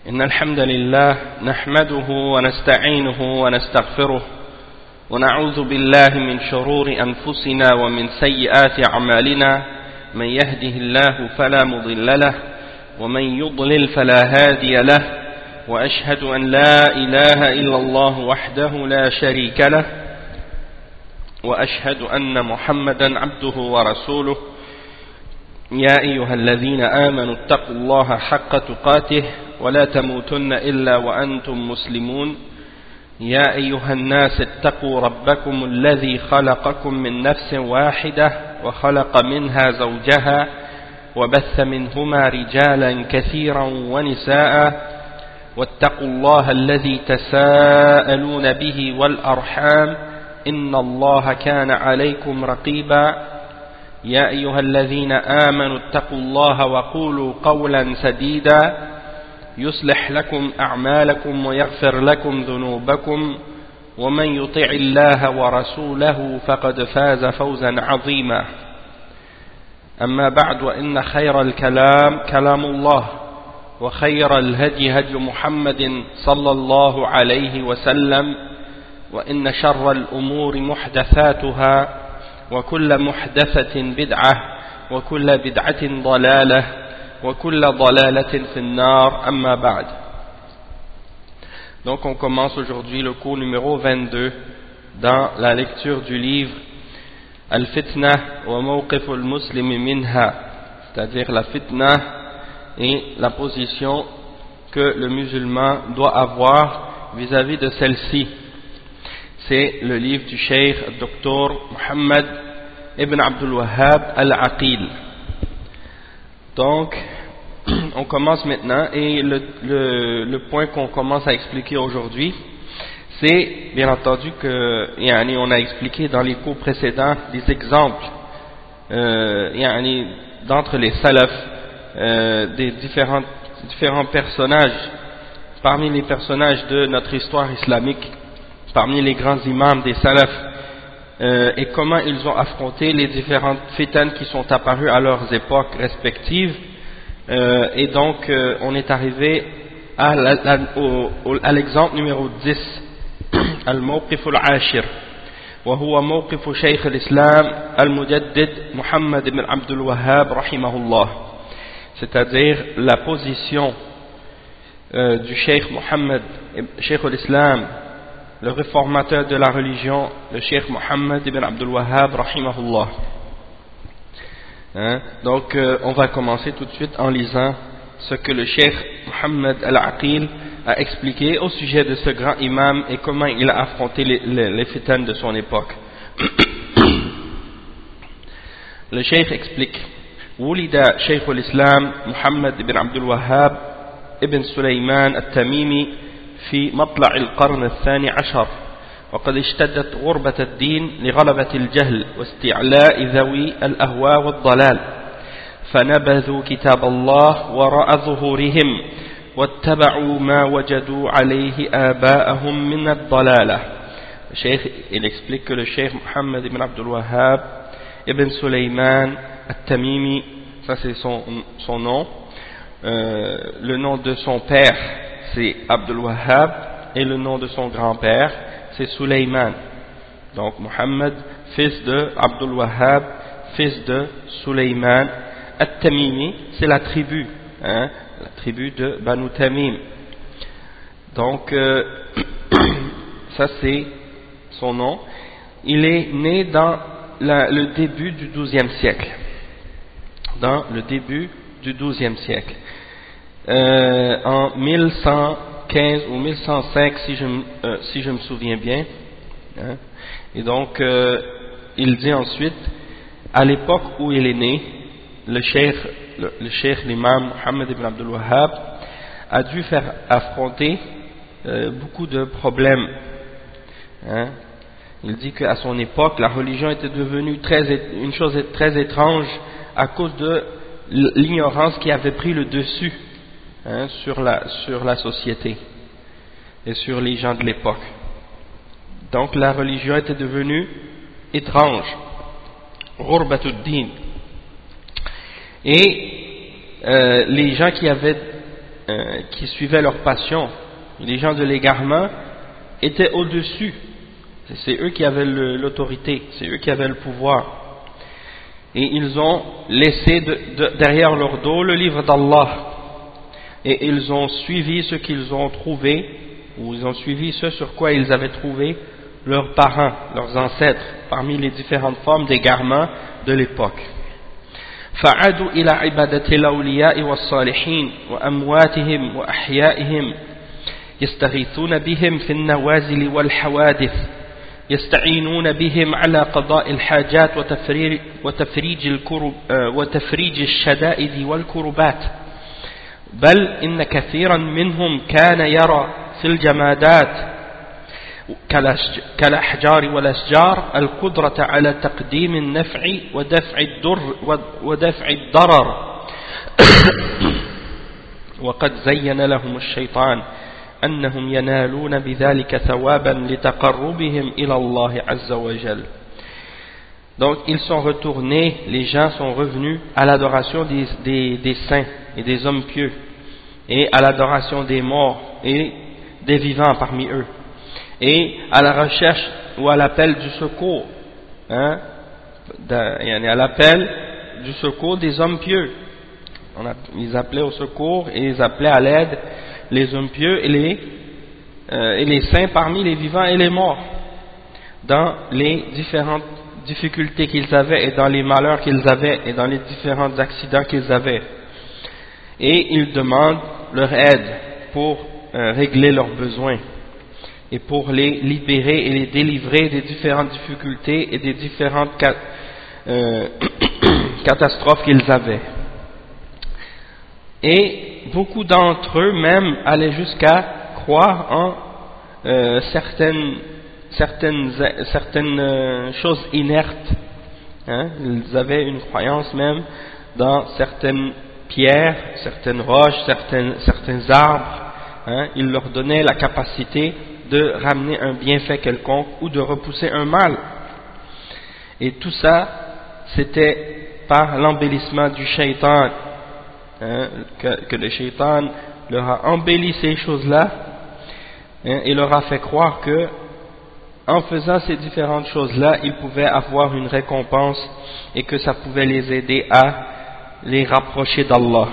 إن الحمد لله نحمده ونستعينه ونستغفره ونعوذ بالله من شرور أنفسنا ومن سيئات أعمالنا من يهده الله فلا مضل له ومن يضلل فلا هادي له وأشهد أن لا إله إلا الله وحده لا شريك له وأشهد أن محمدا عبده ورسوله يا أيها الذين آمنوا اتقوا الله حق تقاته ولا تموتن إلا وأنتم مسلمون يا أيها الناس اتقوا ربكم الذي خلقكم من نفس واحدة وخلق منها زوجها وبث منهما رجالا كثيرا ونساء واتقوا الله الذي تساءلون به والأرحام إن الله كان عليكم رقيبا يا أيها الذين آمنوا اتقوا الله وقولوا قولا سديدا يصلح لكم أعمالكم ويغفر لكم ذنوبكم ومن يطع الله ورسوله فقد فاز فوزا عظيما أما بعد وإن خير الكلام كلام الله وخير الهدي هدي محمد صلى الله عليه وسلم وإن شر الأمور محدثاتها وكل محدثة بدعة وكل بدعة ضلالة وكل ضلالة في النار أما بعد. Donc on commence aujourd'hui le cours numéro 22 dans la lecture du livre Al-Fitna wa Mawqif al-Muslim minha, c'est-à-dire la fitna et la position que le musulman doit avoir vis-à-vis de celle-ci. C'est le livre du cheikh Dr Muhammad ibn Abdul Wahhab al-Aqil. Donc, on commence maintenant et le point qu'on commence à expliquer aujourd'hui, c'est bien entendu que on a expliqué dans les cours précédents des exemples d'entre les salafs des différents personnages parmi les personnages de notre histoire islamique, parmi les grands imams des salafs, et comment ils ont affronté les différentes fitanes qui sont apparues à leurs époques respectives. Et donc on est arrivé à l'exemple numéro 10, al-Mawqif al-Ashir, wa huwa mawqif Shaykh al-Islam al-Mujaddid Muhammad ibn Abdul Wahhab rahimahullah, c'est-à-dire la position du Shaykh Muhammad, Shaykh al-Islam, le réformateur de la religion, le Cheikh Muhammad ibn Abdul Wahhab rahimahullah. Donc on va commencer tout de suite en lisant ce que le Cheikh Muhammad al-Aqil a expliqué au sujet de ce grand imam et comment il a affronté les fitanes de son époque. Le Cheikh explique: Wulida Shaykh al-Islam Muhammad ibn Abdul Wahhab ibn Sulaiman al-Tamimi في مطلع القرن الثاني عشر، وقد اشتدت غربة الدين لغلبة الجهل واستعلاء ذوي الأهواء والضلال، فنبذوا كتاب الله وراء ظهورهم واتبعوا ما وجدوا عليه آباءهم من الضلالة. Le cheikh, il explique que le cheikh Muhammad ibn Abdul Wahhab ibn Sulaiman al-Tamimi, ça c'est son nom, le nom de son père c'est Abdul Wahhab et le nom de son grand-père c'est Sulayman. Donc Muhammad, fils de Abdul Wahhab, fils de Sulayman. At-Tamimi, c'est la tribu, la tribu de Banu Tamim. Donc ça c'est son nom. Il est né dans le début du XIIe siècle. Dans le début du XIIe siècle. En 1115 ou 1105 si je me souviens bien, et donc il dit ensuite, à l'époque où il est né, le cheikh l'imam Muhammad ibn Abdul Wahhab a dû faire affronter beaucoup de problèmes. Il dit qu'à son époque la religion était devenue une chose très étrange à cause de l'ignorance qui avait pris le dessus sur la société et sur les gens de l'époque. Donc la religion était devenue étrange, Ghurbatud-din, et les gens qui avaient qui suivaient leur passion. Les gens de l'égarement étaient au-dessus. C'est eux qui avaient l'autorité, c'est eux qui avaient le pouvoir. Et ils ont laissé derrière leur dos le livre d'Allah. Et ils ont suivi ce qu'ils ont trouvé, ou ils ont suivi ce sur quoi ils avaient trouvé leurs parents, leurs ancêtres, parmi les différentes formes d'égarement de l'époque. فعادوا إلى عبادة الأولياء والصالحين وأمواتهم وأحيائهم يستغيثون بهم في النوازل والحوادث يستعينون بهم على قضاء الحاجات وتفريج الشدائد والكربات بل إن كثيرا منهم كان يرى في الجمادات كالأحجار والأشجار القدرة على تقديم النفع ودفع الضرر وقد زين لهم الشيطان أنهم ينالون بذلك ثوابا لتقربهم إلى الله عز وجل. Donc ils sont retournés, les gens sont revenus à l'adoration des saints et des hommes pieux et à l'adoration des morts et des vivants parmi eux et à la recherche ou à l'appel du secours, à l'appel du secours des hommes pieux. Ils appelaient au secours et ils appelaient à l'aide les hommes pieux et les saints parmi les vivants et les morts dans les différentes difficultés qu'ils avaient et dans les malheurs qu'ils avaient et dans les différents accidents qu'ils avaient. Et ils demandent leur aide pour régler leurs besoins et pour les libérer et les délivrer des différentes difficultés et des différentes catastrophes qu'ils avaient. Et beaucoup d'entre eux même allaient jusqu'à croire en certaines choses inertes. Ils avaient une croyance même dans certaines pierres, certaines roches, certains arbres. Ils leur donnaient la capacité de ramener un bienfait quelconque ou de repousser un mal. Et tout ça, c'était par l'embellissement du shaitan, que le shaitan leur a embelli ces choses-là et leur a fait croire que en faisant ces différentes choses-là, ils pouvaient avoir une récompense et que ça pouvait les aider à les rapprocher d'Allah.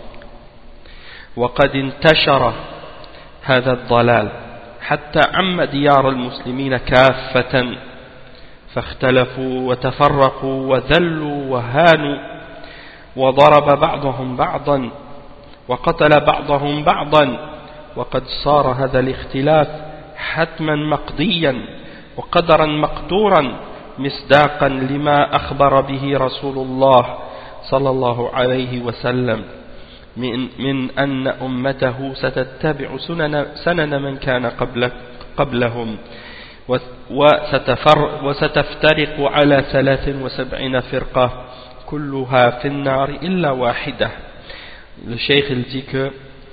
وقد انتشر هذا الضلال حتى عم ديار المسلمين كافة فاختلفوا وتفرقوا وذلوا وهانوا وضرب بعضهم بعضا وقتل بعضهم بعضا وقد صار هذا الاختلاف حتما مقضيا وقدرا مقدورا مصداقا لما أخبر به رسول الله صلى الله عليه وسلم من أن أمته ستتبع سنن من كان قبلهم وستفترق على 73 فرقة كلها في النار إلا واحدة. Le cheikh il dit que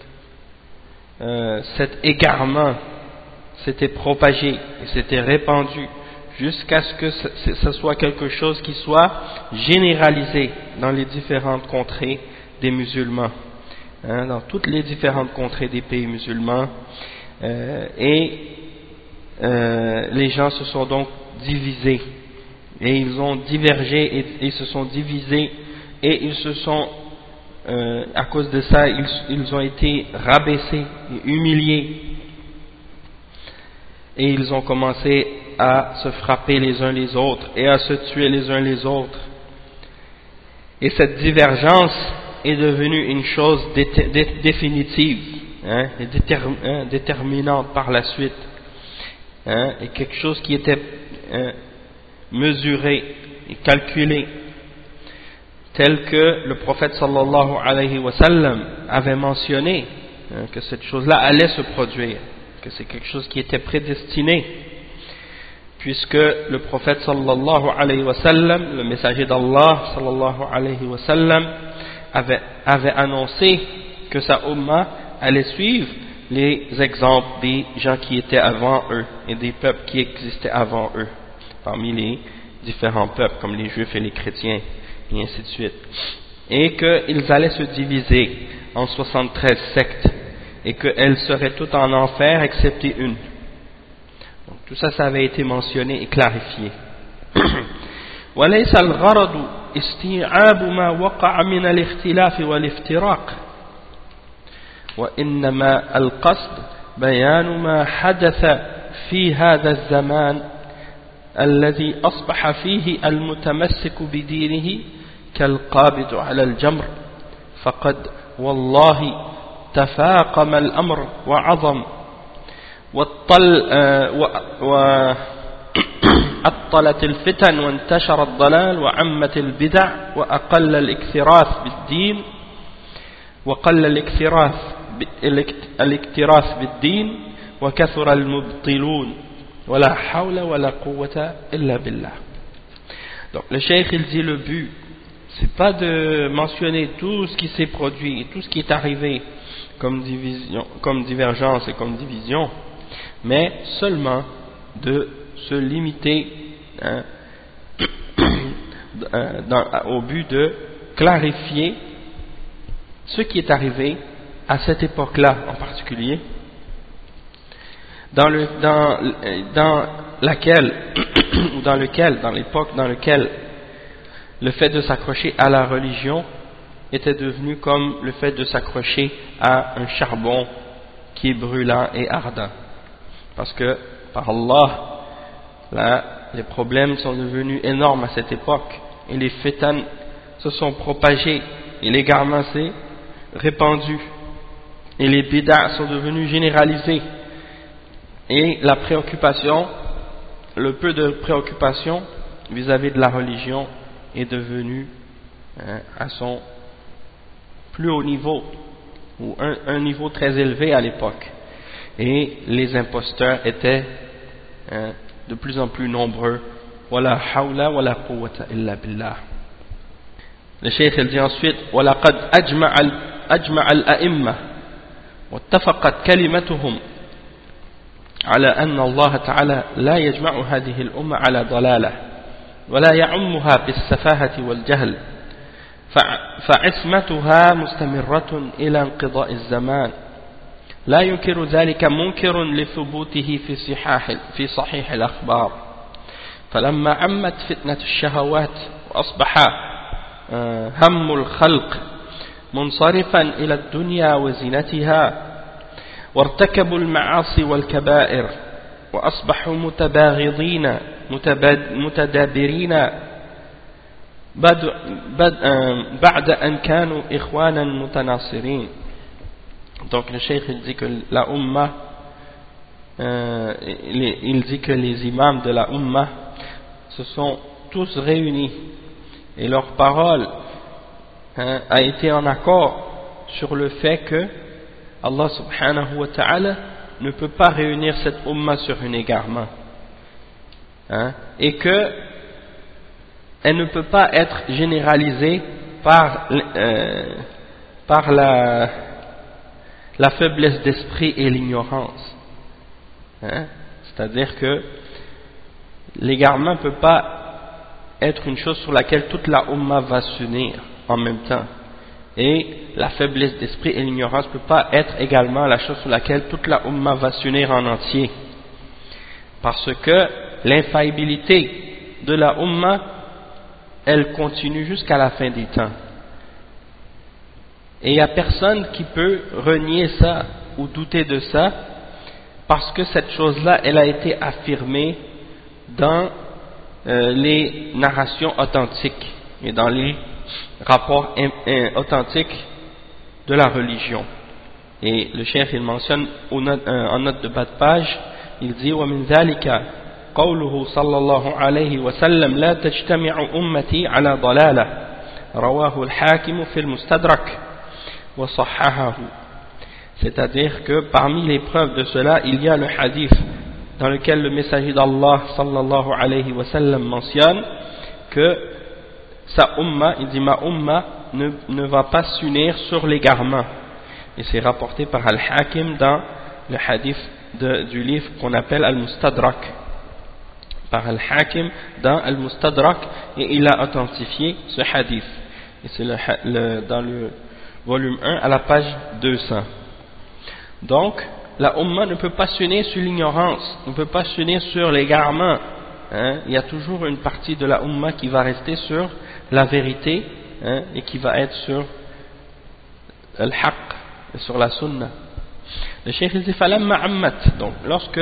cet égarement s'était propagé et s'était répandu jusqu'à ce que ce soit quelque chose qui soit généralisé dans les différentes contrées des musulmans, dans toutes les différentes contrées des pays musulmans, et les gens se sont donc divisés et ils ont divergé et ils se sont divisés et ils se sont à cause de ça ils ont été rabaissés et humiliés et ils ont commencé à se frapper les uns les autres et à se tuer les uns les autres. Et cette divergence est devenue une chose définitive, et déterminante par la suite, et quelque chose qui était mesuré et calculé, tel que le prophète sallallahu alayhi wa sallam avait mentionné que cette chose-là allait se produire, que c'est quelque chose qui était prédestiné, puisque le prophète sallallahu alayhi wa sallam, le messager d'Allah sallallahu alayhi wa sallam, avait annoncé que sa umma allait suivre les exemples des gens qui étaient avant eux et des peuples qui existaient avant eux, parmi les différents peuples comme les juifs et les chrétiens et ainsi de suite, et qu'ils allaient se diviser en 73 sectes et qu'elles seraient toutes en enfer excepté une. Donc tout ça, ça avait été mentionné et clarifié. وليس الغرض استيعاب ما وقع من الاختلاف والافتراق وإنما القصد بيان ما حدث في هذا الزمان الذي أصبح فيه المتمسك بدينه كالقابض على الجمر فقد والله تفاقم الأمر وعظم وأطلت الفتن وانتشر الضلال وعمت البدع وأقل الاكتراث بالدين وكثر المبطلون ولا حول ولا قوة إلا بالله. Donc le cheikh il dit le but c'est pas de mentionner tout ce qui s'est produit et tout ce qui est arrivé comme division, comme divergence et comme division, mais seulement de se limiter au but de clarifier ce qui est arrivé à cette époque-là en particulier, dans l'époque dans laquelle le fait de s'accrocher à la religion était devenu comme le fait de s'accrocher à un charbon qui est brûlant et ardent. Parce que, par Allah, là, les problèmes sont devenus énormes à cette époque et les fitan se sont propagés et l'égarement s'est répandu et les bid'a sont devenus généralisés et la préoccupation, le peu de préoccupation vis-à-vis de la religion est devenu à son plus haut niveau ou un niveau très élevé à l'époque et les imposteurs étaient de plus en plus nombreux. Wala hawla wala quwwata illa billah. Le cheikh il dit ensuite walaqad ajma'a al-a'imma wattafaqat kalimatuhum على أن الله تعالى لا يجمع هذه الأمة على ضلالة ولا يعمها بالسفاهة والجهل فعصمتها مستمرة إلى انقضاء الزمان لا ينكر ذلك منكر لثبوته في صحيح الأخبار فلما عمت فتنة الشهوات وأصبح هم الخلق منصرفا إلى الدنيا وزينتها وارتكبوا المعاصي والكبائر وأصبحوا متباغضين متدابرين بعد أن كانوا إخوانا متناصرين. Donc le cheikh il dit que la Ummah il dit que les imams de la Ummah se sont tous réunis et leur parole a été en accord sur le fait que Allah subhanahu wa ta'ala ne peut pas réunir cette Ummah sur un égarement et que elle ne peut pas être généralisée par la faiblesse d'esprit et l'ignorance. C'est-à-dire que l'égarement ne peut pas être une chose sur laquelle toute la Ummah va s'unir en même temps. Et la faiblesse d'esprit et l'ignorance ne peut pas être également la chose sur laquelle toute la Ummah va s'unir en entier. Parce que l'infaillibilité de la Ummah, elle continue jusqu'à la fin des temps. Et il n'y a personne qui peut renier ça ou douter de ça, parce que cette chose-là, elle a été affirmée dans les narrations authentiques et dans les rapports authentiques de la religion. Et le cheikh il mentionne en note de bas de page, il dit وَمِنْ ذَلِكَ قوله صلى الله عليه وسلم لا تجتمع أمتي على ضلالة رواه الحاكم في المستدرك وصححه. C'est-à-dire que parmi les preuves de cela, il y a le hadith dans lequel le messager d'Allah sallallahu alayhi wa sallam mentionne que sa umma, il dit ma umma ne va pas s'unir sur l'égarement. Et c'est rapporté par Al-Hakim dans le hadith du livre qu'on appelle Al-Mustadrak. Par Al-Hakim dans Al-Mustadrak, et il a authentifié ce hadith. Et c'est dans le volume 1 à la page 200. Donc, la Ummah ne peut pas s'unir sur l'ignorance, ne peut pas s'unir sur l'égarement. Il y a toujours une partie de la Ummah qui va rester sur la vérité et qui va être sur al-haqq, sur la sunna. Le Cheikh dit falamma ammat, donc lorsque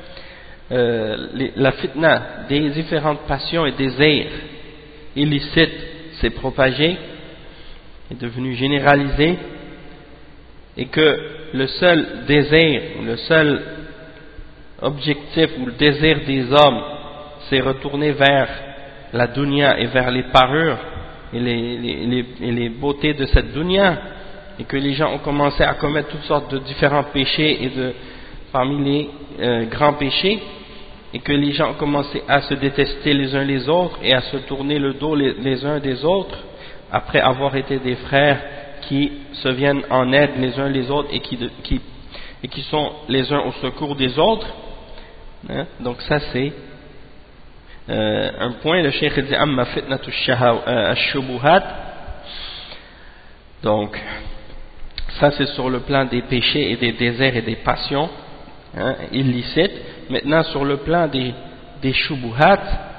la fitna des différentes passions et désirs illicites s'est propagée, est devenue généralisée, et que le seul désir, le seul objectif ou le désir des hommes s'est retourné vers la dunya et vers les parures et les beautés de cette dunya, et que les gens ont commencé à commettre toutes sortes de différents péchés et parmi les grands péchés, et que les gens ont commencé à se détester les uns les autres et à se tourner le dos les uns des autres après avoir été des frères qui se viennent en aide les uns les autres et qui sont les uns au secours des autres. Donc ça c'est un point. Le Cheikh dit amma fitnatu ash-shubuhat. Donc ça c'est sur le plan des péchés et des désirs et des passions illicites. Maintenant sur le plan des shubuhat,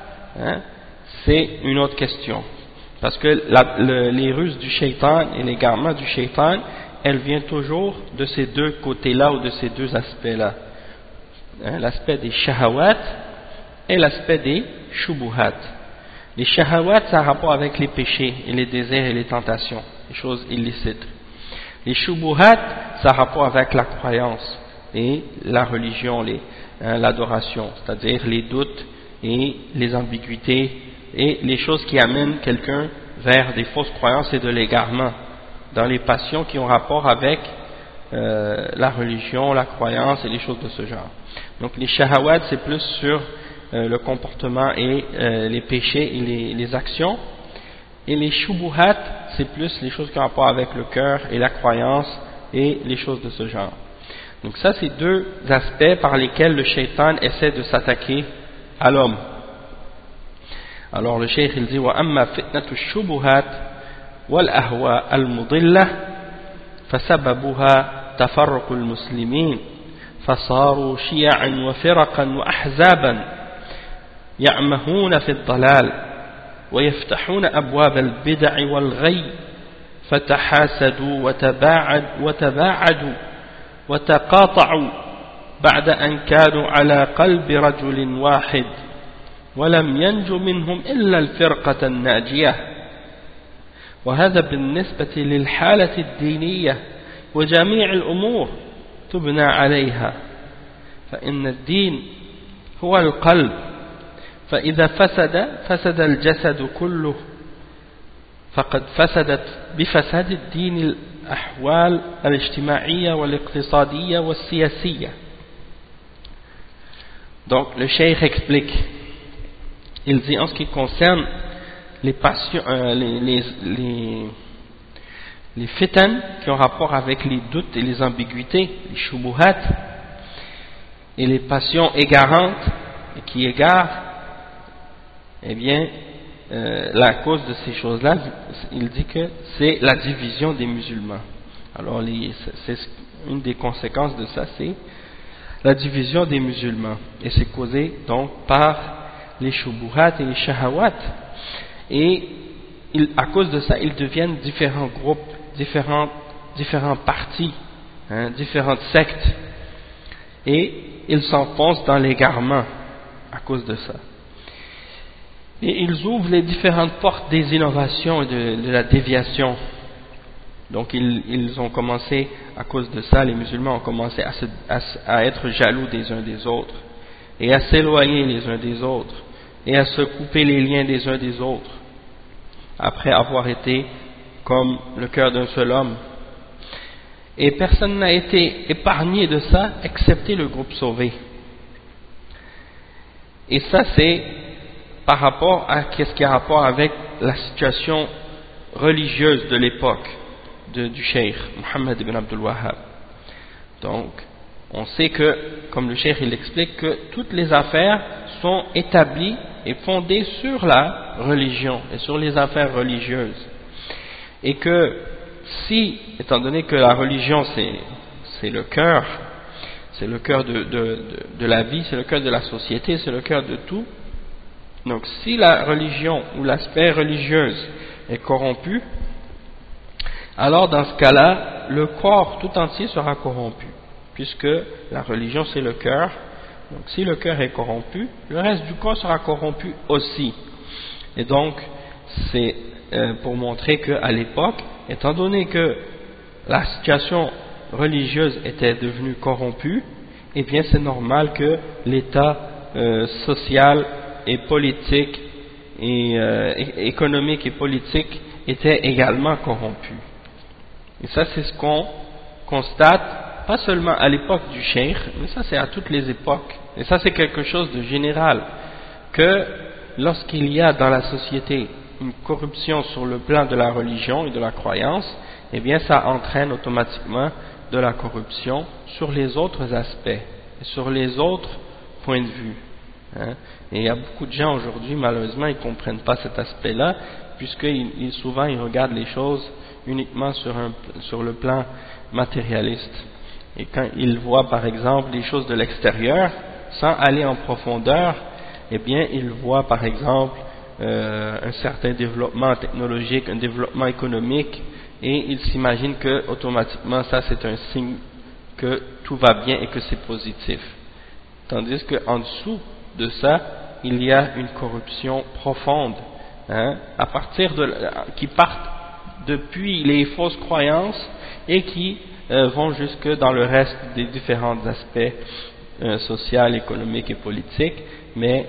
c'est une autre question, parce que les ruses du shaitan et l'égarement du shaitan, elles viennent toujours de ces deux côtés-là ou de ces deux aspects-là, l'aspect des shahawat et l'aspect des shubuhat. Les shahawat, ça a rapport avec les péchés et les désirs et les tentations, les choses illicites. Les shubuhat, ça a rapport avec la croyance et la religion, l'adoration, c'est-à-dire les doutes et les ambiguïtés et les choses qui amènent quelqu'un vers des fausses croyances et de l'égarement dans les passions qui ont rapport avec la religion, la croyance et les choses de ce genre. Donc les shahawat, c'est plus sur le comportement et les péchés et les actions, et les shubuhat, c'est plus les choses qui ont rapport avec le cœur et la croyance et les choses de ce genre. Donc ça, c'est deux aspects par lesquels le shaitan essaie de s'attaquer à l'homme. Alors le cheikh il dit wa amma fitnatu shubuhat wal ahwa al mudillah fasababuha tafarruq al muslimin fasaru shi'an wa firaqan wa ahzaban ya'mahuna fi ad-dalal wa yaftahuna abwab al bid'a wal ghay fatahasadu wa taba'adu وتقاطعوا بعد أن كانوا على قلب رجل واحد ولم ينج منهم إلا الفرقة الناجية وهذا بالنسبة للحالة الدينية وجميع الأمور تبنى عليها فإن الدين هو القلب فإذا فسد الجسد كله فقد فسدت بفساد الدين الأحوال الاجتماعية والاقتصادية والسياسية. Donc le cheikh explique, il dit en ce qui concerne les passions, les fitan qui ont rapport avec les doutes et les ambiguïtés, les shubuhat et les passions égarantes et qui égarent, eh bien la cause de ces choses-là, il dit que c'est la division des musulmans. Alors c'est une des conséquences de ça, c'est la division des musulmans, et c'est causé donc par les shubuhat et les shahawat, et à cause de ça ils deviennent différents groupes, différents partis, différentes sectes, et ils s'enfoncent dans l'égarement à cause de ça. Et ils ouvrent les différentes portes des innovations et de la déviation. Donc ils ont commencé, à cause de ça, les musulmans ont commencé à être jaloux des uns des autres, et à s'éloigner les uns des autres, et à se couper les liens des uns des autres, après avoir été comme le cœur d'un seul homme. Et personne n'a été épargné de ça, excepté le groupe sauvé. Et ça c'est par rapport à qu'est-ce qui a rapport avec la situation religieuse de l'époque du cheikh Mohammed ibn Abdul Wahhab. Donc on sait que, comme le cheikh il explique, que toutes les affaires sont établies et fondées sur la religion et sur les affaires religieuses, et que si, étant donné que la religion c'est le cœur. C'est le cœur de la vie, c'est le cœur de la société, c'est le cœur de tout. Donc si la religion ou l'aspect religieux est corrompu, alors dans ce cas-là, le corps tout entier sera corrompu, puisque la religion c'est le cœur. Donc si le cœur est corrompu, le reste du corps sera corrompu aussi. Et donc c'est pour montrer qu'à l'époque, étant donné que la situation religieuse était devenue corrompue, eh bien c'est normal que l'état social et politique et économique et politique était également corrompu. Et ça c'est ce qu'on constate, pas seulement à l'époque du cheikh, mais ça c'est à toutes les époques. Et ça c'est quelque chose de général, que lorsqu'il y a dans la société une corruption sur le plan de la religion et de la croyance, eh bien ça entraîne automatiquement de la corruption sur les autres aspects, et sur les autres points de vue. Hein. Et il y a beaucoup de gens aujourd'hui, malheureusement, ils ne comprennent pas cet aspect-là, puisqu'ils souvent ils regardent les choses uniquement sur le plan matérialiste. Et quand ils voient par exemple les choses de l'extérieur, sans aller en profondeur, eh bien ils voient par exemple un certain développement technologique, un développement économique, et ils s'imaginent que automatiquement ça c'est un signe que tout va bien et que c'est positif. Tandis qu'en dessous de ça, il y a une corruption profonde, hein, qui partent depuis les fausses croyances et qui vont jusque dans le reste des différents aspects sociaux, économiques et politiques, mais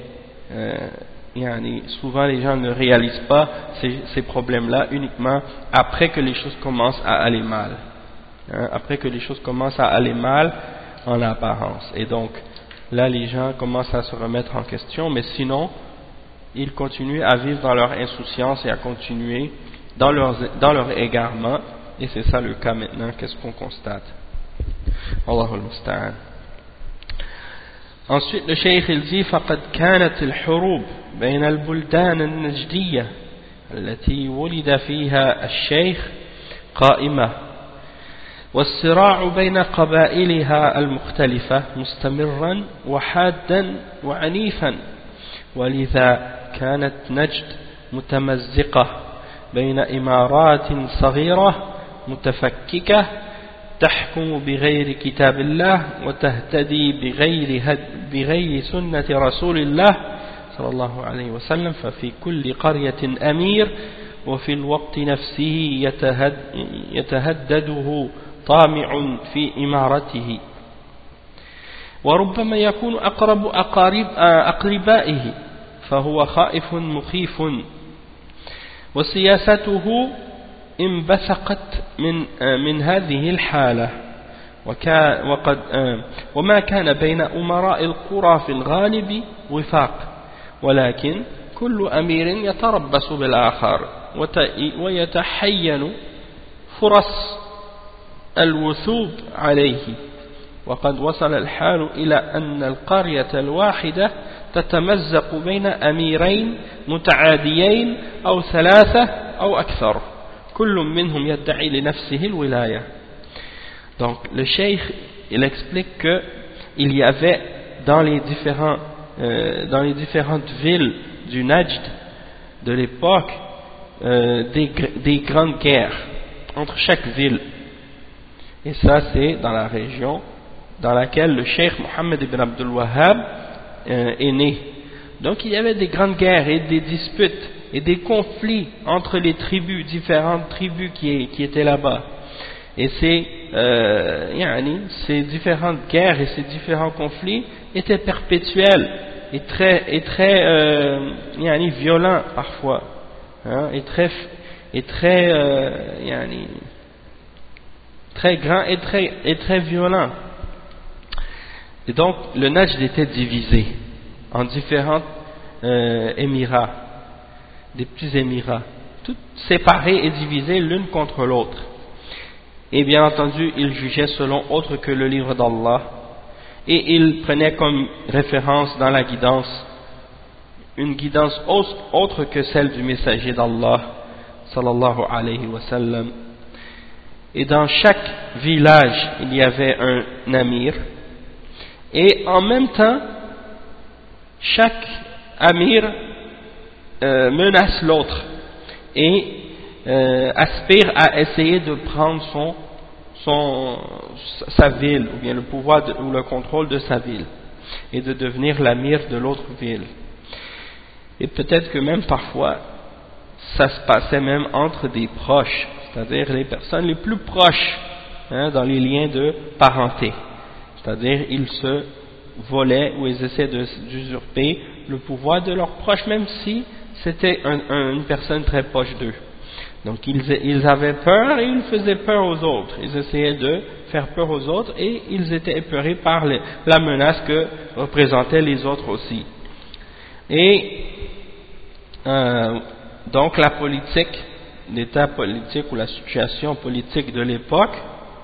souvent les gens ne réalisent pas ces problèmes-là uniquement après que les choses commencent à aller mal, hein, après que les choses commencent à aller mal en apparence. Et donc là les gens commencent à se remettre en question, mais sinon ils continuent à vivre dans leur insouciance et à continuer dans leur égarement, et c'est ça le cas maintenant. Qu'est-ce qu'on constate? Allahul Musta'an. Ensuite le cheikh il dit فقد كانت الحروب بين البلدان النجدية التي ولد فيها الشيخ قائمة والصراع بين قبائلها المختلفة مستمرا وحادا وعنيفا ولذا كانت نجد متمزقة بين إمارات صغيرة متفككة تحكم بغير كتاب الله وتهتدي بغير سنة رسول الله صلى الله عليه وسلم ففي كل قرية أمير وفي الوقت نفسه يتهدده طامع في إمارته وربما يكون أقرب أقربائه فهو خائف مخيف وسياسته انبثقت من هذه الحالة وما كان بين أمراء القرى في الغالب وفاق ولكن كل أمير يتربص بالآخر ويتحين فرص الوثوب عليه وقد وصل الحال إلى أن القرية الواحدة تتمزق بين أميرين متعاديين أو ثلاثة أو أكثر كل منهم يدعي لنفسه الولاية. Donc le cheikh il explique que il y avait dans les différentes villes du Najd de l'époque des grandes guerres entre chaque ville, et ça c'est dans la région dans laquelle le cheikh Mohammed ibn Abdul Wahhab est né. Donc il y avait des grandes guerres et des disputes et des conflits entre les tribus, différentes tribus qui étaient là-bas. Et ces différentes guerres et ces différents conflits étaient perpétuels et très violents parfois, hein, et très grands et très violents. Et donc le Najd était divisé en différents émirats, des petits émirats, tous séparés et divisés l'une contre l'autre. Et bien entendu, ils jugeaient selon autre que le livre d'Allah, et ils prenaient comme référence dans la guidance une guidance autre que celle du messager d'Allah sallallahu alayhi wa sallam. et dans chaque village il y avait un amir, et en même temps chaque amir menace l'autre et aspire à essayer de prendre sa ville, ou bien le pouvoir ou le contrôle de sa ville, et de devenir l'amir de l'autre ville. Et peut-être que même parfois ça se passait même entre des proches, c'est-à-dire les personnes les plus proches, dans les liens de parenté, c'est-à-dire ils se volaient ou ils essaient d'usurper le pouvoir de leurs proches, même si c'était une personne très proche d'eux. Donc ils avaient peur et ils faisaient peur aux autres, ils essayaient de faire peur aux autres et ils étaient épeurés par la menace que représentaient les autres aussi. Et donc la politique, l'état politique ou la situation politique de l'époque,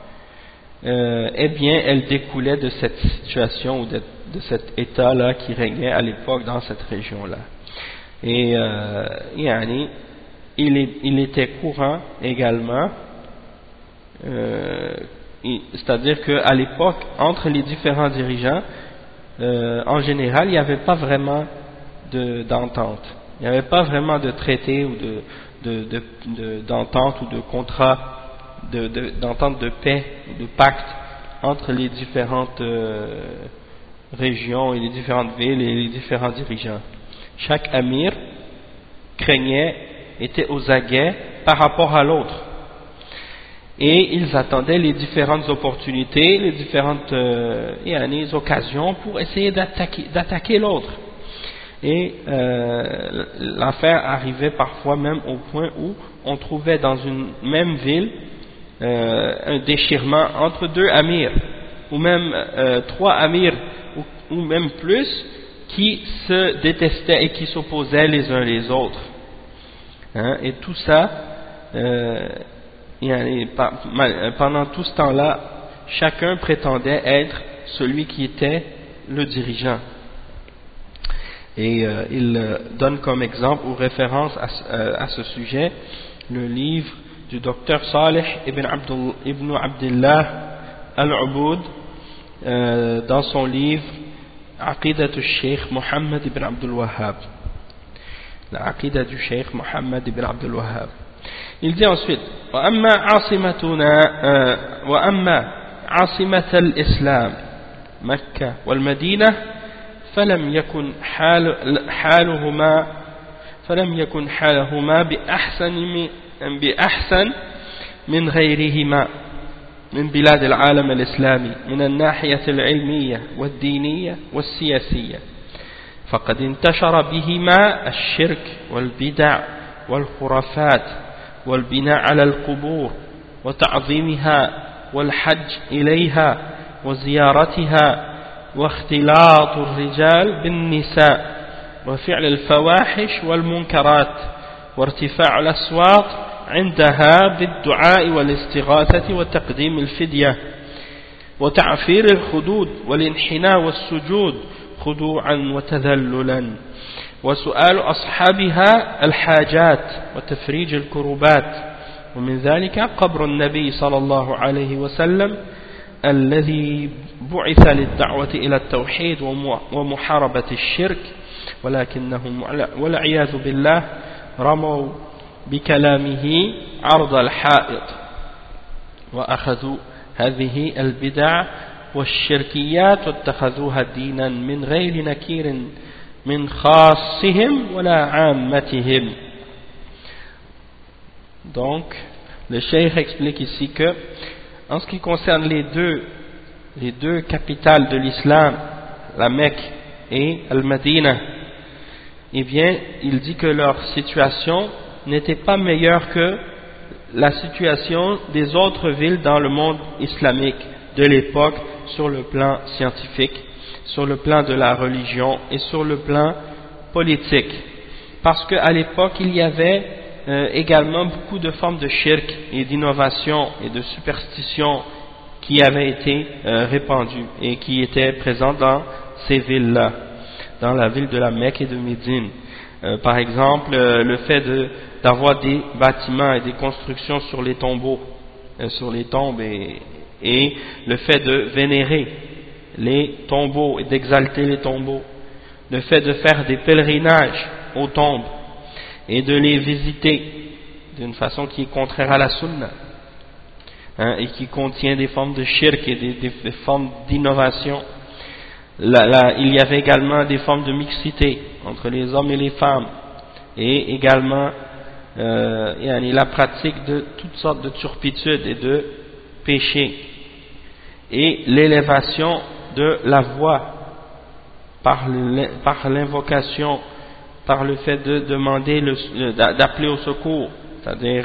eh bien elle découlait de cette situation ou de cet état-là qui régnait à l'époque dans cette région-là. Et il était courant également, c'est-à-dire qu'à l'époque, entre les différents dirigeants, en général, il n'y avait pas vraiment d'entente. Il n'y avait pas vraiment de traité ou d'entente ou de contrat, d'entente de paix ou de pacte entre les différentes régions et les différentes villes et les différents dirigeants. Chaque amir était aux aguets par rapport à l'autre. Et ils attendaient les différentes opportunités, les différentes occasions pour essayer d'attaquer l'autre. Et l'affaire arrivait parfois même au point où on trouvait dans une même ville un déchirement entre deux amirs, ou même trois amirs, ou même plus, qui se détestaient et qui s'opposaient les uns les autres. Et tout ça, pendant tout ce temps-là, chacun prétendait être celui qui était le dirigeant. Et il donne comme exemple ou référence à ce sujet le livre du docteur Salih ibn Abdullah al-Uboud dans son livre Aqidat al-Sheikh Muhammad ibn Abdul Wahhab. La Aqidah du Cheikh Muhammad ibn Abdul Wahhab. Il dit ensuite وأما عاصمة الإسلام مكة والمدينة فلم يكن حالهما بأحسن من غيرهما من بلاد العالم الإسلامي من الناحية العلمية والدينية والسياسية، فقد انتشر بهما الشرك والبدع والخرافات والبناء على القبور وتعظيمها والحج إليها وزيارتها واختلاط الرجال بالنساء وفعل الفواحش والمنكرات وارتفاع الأصوات عندها بالدعاء والاستغاثة وتقديم الفدية وتعفير الخدود والانحناء والسجود خضوعا وتذللا وسؤال أصحابها الحاجات وتفريج الكربات. ومن ذلك قبر النبي صلى الله عليه وسلم الذي بعث للدعوة إلى التوحيد ومحاربة الشرك، ولكنهم والعياذ بالله رموا بكلامه عرض الحائط وأخذوا هذه البدع والشركيات واتخذوها دينا من غير نكير من خاصهم ولا عامتهم. Donc le cheikh explique ici que en ce qui concerne les deux capitales de l'islam, la Mecque et Al-Madina, eh bien il dit que leur situation n'était pas meilleure que la situation des autres villes dans le monde islamique de l'époque sur le plan scientifique, sur le plan de la religion et sur le plan politique, parce qu'à l'époque il y avait également beaucoup de formes de shirk et d'innovation et de superstition qui avaient été répandues et qui étaient présentes dans ces villes-là, dans la ville de la Mecque et de Médine. Par exemple, le fait d'avoir des bâtiments et des constructions sur les tombeaux, sur les tombes et le fait de vénérer les tombeaux et d'exalter les tombeaux, le fait de faire des pèlerinages aux tombes et de les visiter d'une façon qui est contraire à la sunna, et qui contient des formes de shirk et des formes d'innovation. Il y avait également des formes de mixité entre les hommes et les femmes, et également la pratique de toutes sortes de turpitudes et de péchés, et l'élévation de la voix par l'invocation, par le fait de demander d'appeler au secours, c'est-à-dire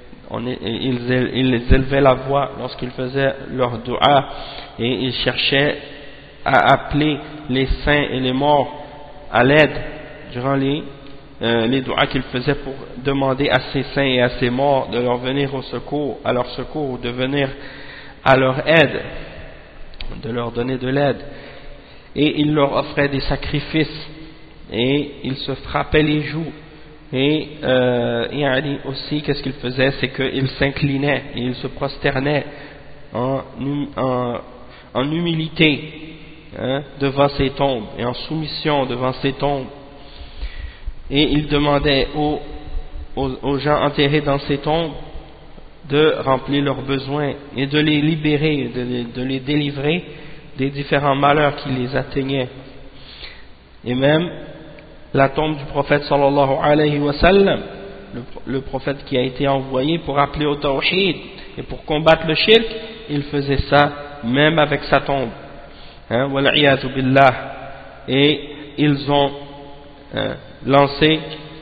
ils élevaient la voix lorsqu'ils faisaient leur dua et ils cherchaient à appeler les saints et les morts à l'aide durant les duas qu'ils faisaient pour demander à ces saints et à ces morts de leur venir au secours, à leur secours, ou de venir à leur aide, de leur donner de l'aide. Et ils leur offraient des sacrifices et ils se frappaient les joues. Et aussi, qu'est-ce qu'ils faisaient, c'est qu'ils s'inclinaient et ils se prosternaient en humilité, devant ces tombes, et en soumission devant ces tombes. Et ils demandaient aux gens enterrés dans ces tombes de remplir leurs besoins et de les libérer, de les délivrer des différents malheurs qui les atteignaient. Et même la tombe du prophète sallallahu alayhi wa sallam, le prophète qui a été envoyé pour appeler au tawhid et pour combattre le shirk, il faisait ça même avec sa tombe, wal'iyadhu billah. Et ils ont lancé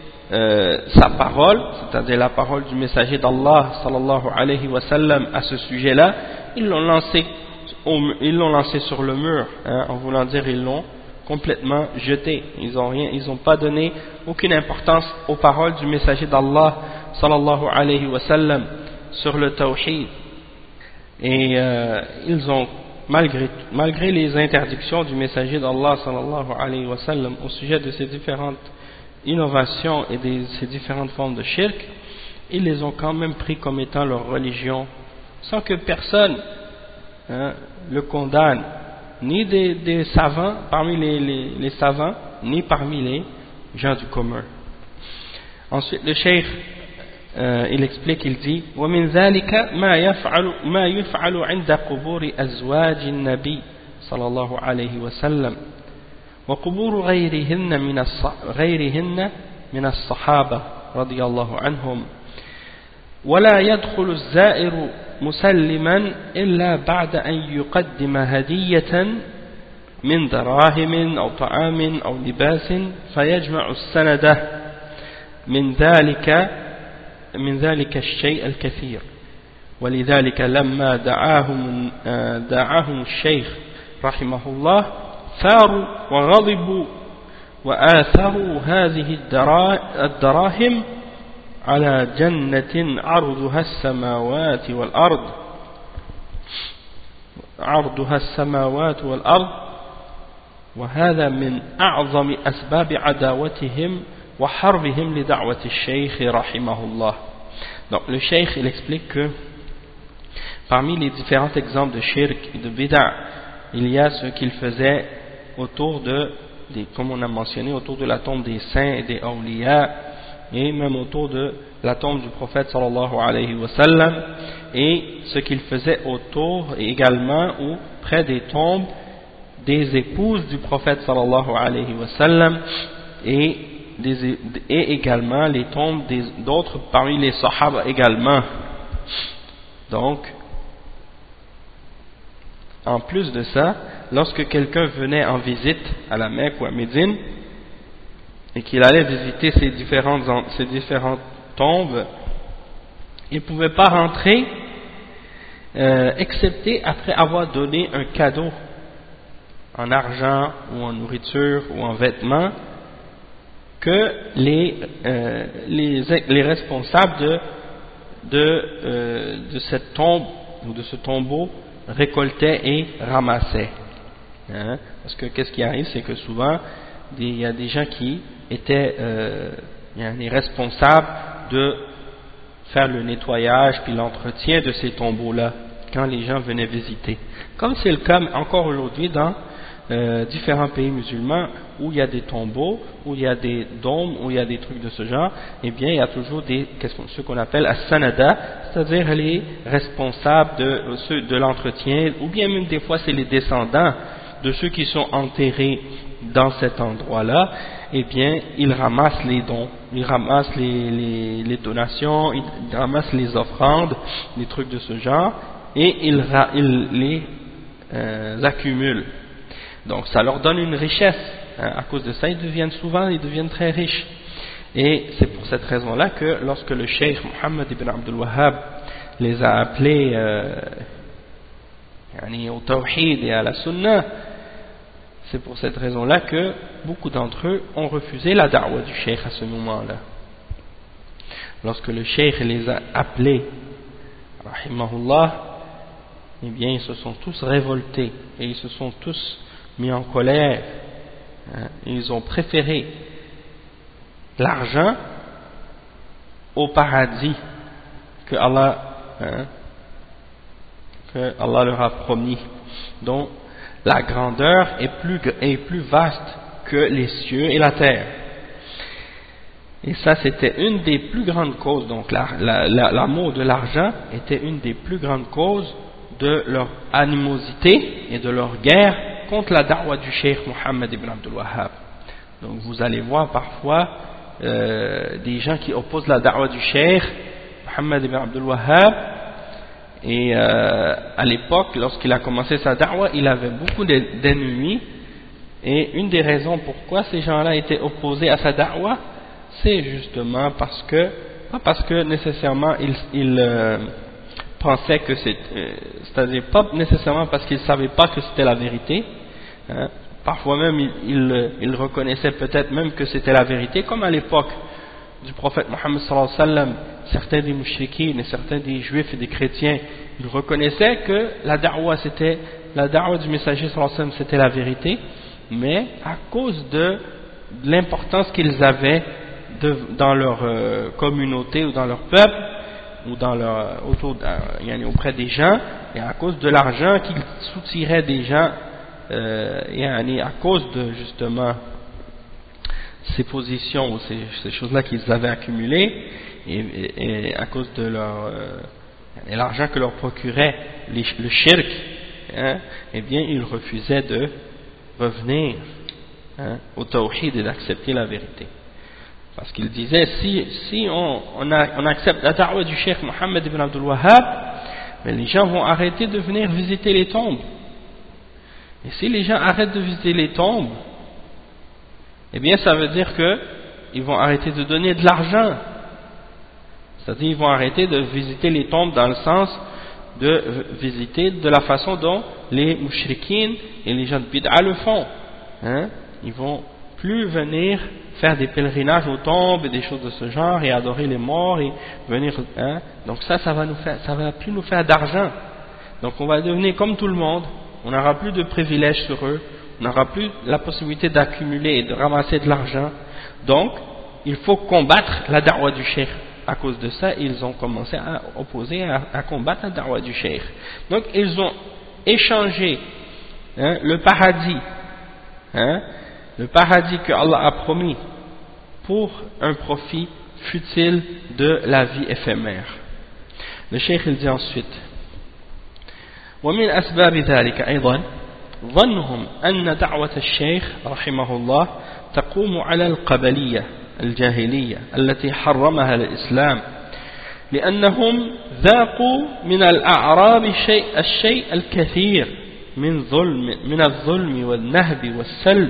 sa parole, c'est-à-dire la parole du messager d'Allah sallallahu alayhi wa sallam à ce sujet-là. Ils l'ont lancé sur le mur, en voulant dire ils l'ont complètement jeté. Ils n'ont pas donné aucune importance aux paroles du messager d'Allah sallallahu alayhi wa sallam sur le tawhid. Et ils ont, malgré les interdictions du messager d'Allah sallallahu alayhi wa sallam au sujet de ces différentes innovations et ces différentes formes de shirk, ils les ont quand même pris comme étant leur religion, sans que personne le condamne, ni des savants parmi les savants, ni parmi les gens du commun. Ensuite le cheikh il explique, il dit ومن ذلك ما يفعل عند قبور أزواج النبي صلى الله عليه وسلم وقبور غيرهن من الصحابة رضي الله عنهم ولا يدخل الزائر مسلما إلا بعد أن يقدم هدية من دراهم أو طعام أو لباس فيجمع السند من ذلك الشيء الكثير. ولذلك لما دعاهم الشيخ رحمه الله ثاروا وغضبوا وآثروا هذه الدراهم على جنة عرضها السماوات والأرض وهذا من أعظم أسباب عداوتهم وحربهم لدعوة الشيخ رحمه الله. Donc le cheikh il explique que parmi les différents exemples de shirk et de bid'a, il y a ce qu'il faisait autour comme on a mentionné, autour de la tombe des saints et des awliya, et même autour de la tombe du prophète sallallahu alayhi wa sallam, et ce qu'il faisait autour et également ou près des tombes des épouses du prophète sallallahu alayhi wa sallam, et également les tombes d'autres parmi les sahaba également. Donc en plus de ça, lorsque quelqu'un venait en visite à la Mecque ou à Médine et qu'il allait visiter ces différentes tombes, il ne pouvait pas rentrer excepté après avoir donné un cadeau en argent ou en nourriture ou en vêtements que les responsables de cette tombe ou de ce tombeau récoltaient et ramassaient. Parce que qu'est-ce qui arrive, c'est que souvent il y a des gens qui étaient les responsables faire le nettoyage puis l'entretien de ces tombeaux-là quand les gens venaient visiter. Comme c'est le cas encore aujourd'hui dans différents pays musulmans où il y a des tombeaux, où il y a des dômes, où il y a des trucs de ce genre, eh bien il y a toujours ce qu'on appelle as-sanada, c'est-à-dire les responsables de l'entretien, ou bien même des fois c'est les descendants de ceux qui sont enterrés dans cet endroit-là, eh bien ils ramassent les dons, ils ramassent les donations, ils ramassent les offrandes, les trucs de ce genre, et ils les accumulent. Donc ça leur donne une richesse, hein. À cause de ça ils deviennent très riches. Et c'est pour cette raison-là que lorsque le cheikh Mohammed ibn Abdul Wahhab les a appelés au tawhid et à la sunna, c'est pour cette raison-là que beaucoup d'entre eux ont refusé la da'wa du cheikh à ce moment-là. Lorsque le cheikh les a appelés, rahimahullah, eh bien ils se sont tous révoltés et ils se sont tous mis en colère, hein. Ils ont préféré l'argent au paradis que Allah leur a promis, dont la grandeur est plus vaste que les cieux et la terre. Et ça c'était une des plus grandes causes, donc l'amour de l'argent était une des plus grandes causes de leur animosité et de leur guerre contre la da'wa du cheikh Mohammed ibn Abdul Wahhab. Donc vous allez voir parfois des gens qui opposent la da'wa du cheikh Mohammed ibn Abdul Wahhab, et à l'époque lorsqu'il a commencé sa da'wa il avait beaucoup d'ennemis, et une des raisons pourquoi ces gens-là étaient opposés à sa da'wa, c'est justement pas parce que nécessairement ils pensaient que c'est-à-dire pas nécessairement parce qu'ils ne savaient pas que c'était la vérité, hein. Parfois même ils reconnaissaient peut-être même que c'était la vérité, comme à l'époque du prophète Mohammed sallallahu alayhi wa sallam, certains des mouchriquins et certains des juifs et des chrétiens, ils reconnaissaient que la da'wa du messager sallallahu alayhi wa sallam c'était la vérité, mais à cause de l'importance qu'ils avaient dans leur communauté ou dans leur peuple ou auprès des gens, et à cause de l'argent qu'ils soutiraient des gens, et à cause de justement ces positions ou ces choses-là qu'ils avaient accumulées, et à cause de l'argent que leur procurait le shirk, hein, eh bien ils refusaient de revenir, hein, au tawhid et d'accepter la vérité. Parce qu'ils disaient, si on accepte la da'wa du cheikh Mohammed ibn Abdul Wahhab, mais les gens vont arrêter de venir visiter les tombes. Et si les gens arrêtent de visiter les tombes, eh bien ça veut dire qu'ils vont arrêter de donner de l'argent. C'est-à-dire ils vont arrêter de visiter les tombes dans le sens de visiter de la façon dont les mouchriquines et les gens de bid'a le font, hein. Ils vont plus venir faire des pèlerinages aux tombes et des choses de ce genre et adorer les morts et venir, hein. Donc ça va plus nous faire d'argent. Donc on va devenir comme tout le monde, on n'aura plus de privilèges sur eux, on n'aura plus la possibilité d'accumuler et de ramasser de l'argent. Donc il faut combattre la da'wa du cheikh. À cause de ça, ils ont commencé à opposer, à combattre la da'wa du cheikh. Donc ils ont échangé, hein, le paradis, hein, le paradis que Allah a promis pour un profit futile de la vie éphémère. Le cheikh il dit ensuite: ومن أسباب ذلك أيضا ظنهم أن دعوة الشيخ رحمه الله تقوم على القبلية الجاهلية التي حرمها الإسلام، لأنهم ذاقوا من الأعراب الشيء الكثير من الظلم والنهب والسلب،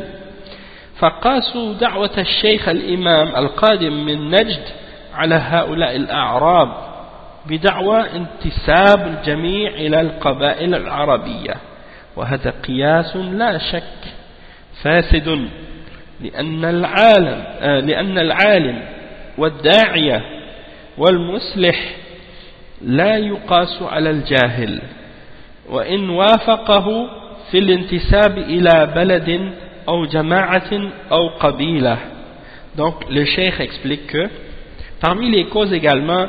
فقاسوا دعوة الشيخ الإمام القادم من نجد على هؤلاء الأعراب بدعوى انتساب الجميع إلى القبائل العربية، وهذا قياس لا شك فاسد، لأن العالم والداعية والمصلح لا يقاس على الجاهل، وإن وافقه في الانتساب إلى بلد أو جماعة أو قبيلة. Donc le cheikh explique que parmi les causes également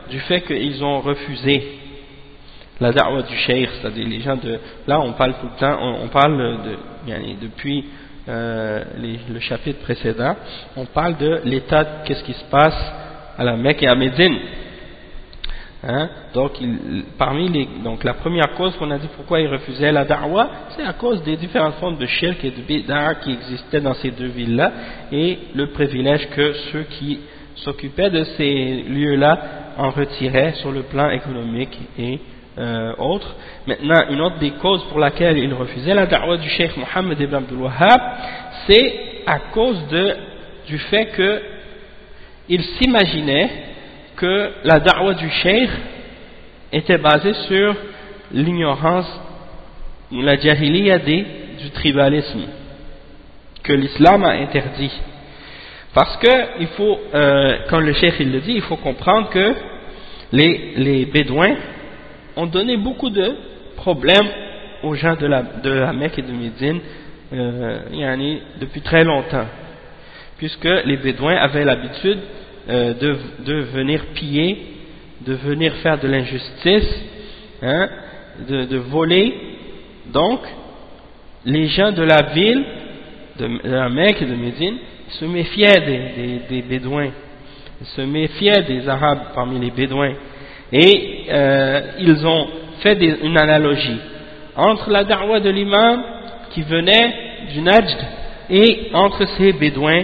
du fait qu'ils ont refusé la da'wa du cheikh, c'est-à-dire les gens de... Là, on parle tout le temps, on parle depuis le chapitre précédent, on parle de l'état, qu'est-ce qui se passe à la Mecque et à Médine. Hein? Donc la première cause qu'on a dit pourquoi ils refusaient la da'wa, c'est à cause des différentes formes de shirk et de bid'a qui existaient dans ces deux villes-là, et le privilège que ceux qui s'occupaient de ces lieux-là en retiraient sur le plan économique et autres. Maintenant, une autre des causes pour laquelle ils refusaient la da'wa du cheikh Mohammed ibn Abdul Wahhab, c'est à cause du fait qu'ils s'imaginaient que la da'wa du cheikh était basée sur l'ignorance ou la jahiliya du tribalisme que l'islam a interdit. Parce que il faut, quand le cheikh il le dit, il faut comprendre que les bédouins ont donné beaucoup de problèmes aux gens de la Mecque et de Médine depuis très longtemps, puisque les bédouins avaient l'habitude de venir piller, de venir faire de l'injustice, de voler. Donc les gens de la ville de la Mecque et de Médine se méfiaient des bédouins, se méfiaient des arabes parmi les bédouins, et ils ont fait une analogie entre la da'wa de l'imam qui venait du Najd et entre ces bédouins,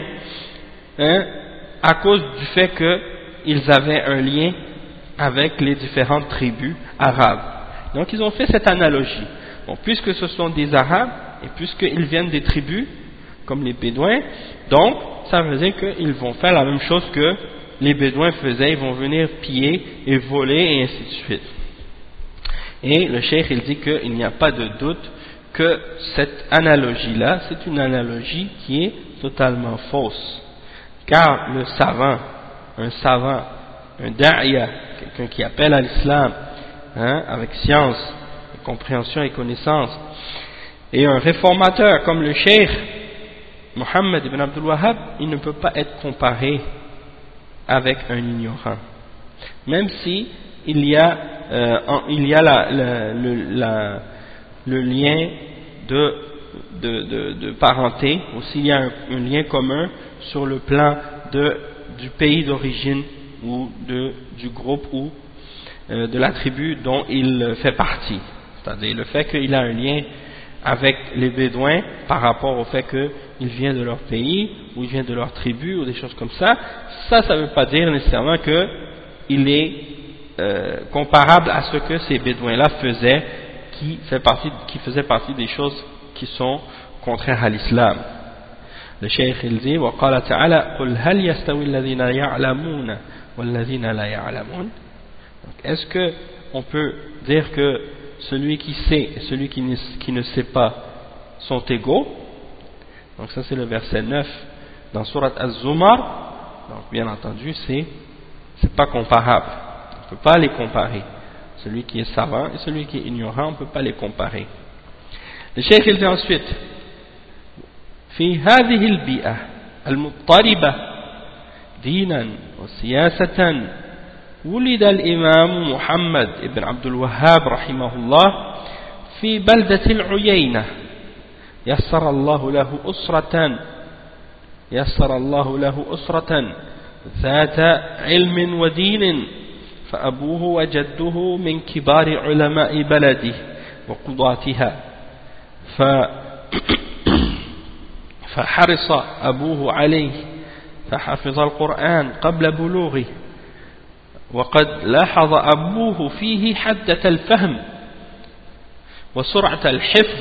à cause du fait qu'ils avaient un lien avec les différentes tribus arabes. Donc ils ont fait cette analogie. Bon, puisque ce sont des arabes et puisqu'ils viennent des tribus comme les bédouins, donc ça veut dire qu'ils vont faire la même chose que les bédouins faisaient, ils vont venir piller et voler et ainsi de suite. Et le cheikh il dit qu'il n'y a pas de doute que cette analogie-là, c'est une analogie qui est totalement fausse. Car le savant, un da'iya, quelqu'un qui appelle à l'islam, avec science, compréhension et connaissance, et un réformateur comme le cheikh Mohammed ibn Abdul Wahhab, il ne peut pas être comparé avec un ignorant. Même si il y a le lien de parenté, ou s'il y a un lien commun sur le plan du pays d'origine ou du groupe ou de la tribu dont il fait partie. C'est-à-dire le fait qu'il a un lien avec les bédouins par rapport au fait qu'il vient de leur pays ou il vient de leur tribu ou des choses comme ça, ça ne veut pas dire nécessairement qu'il est comparable à ce que ces bédouins-là faisaient, qui faisaient partie des choses qui sont contraires à l'islam. Le cheikh il dit وقال تعالى قل هل يستوي الذين يعلمون والذين لا يعلمون. Est-ce que on peut dire que celui qui sait et celui qui ne sait pas sont égaux? Donc ça c'est le verset 9 dans Surat Az-Zumar. Donc bien entendu c'est pas comparable, on ne peut pas les comparer. Celui qui est savant et celui qui est ignorant, on ne peut pas les comparer. Le cheikh il dit ensuite في هذه البيئة المضطربة دينا وسياسة ولد الإمام محمد بن عبد الوهاب رحمه الله في بلدة العيينة يسر الله له أسرة ذات علم ودين فأبوه وجده من كبار علماء بلده وقضاتها فحرص أبوه عليه فحفظ القرآن قبل بلوغه وقد لاحظ أبوه فيه حدة الفهم وسرعة الحفظ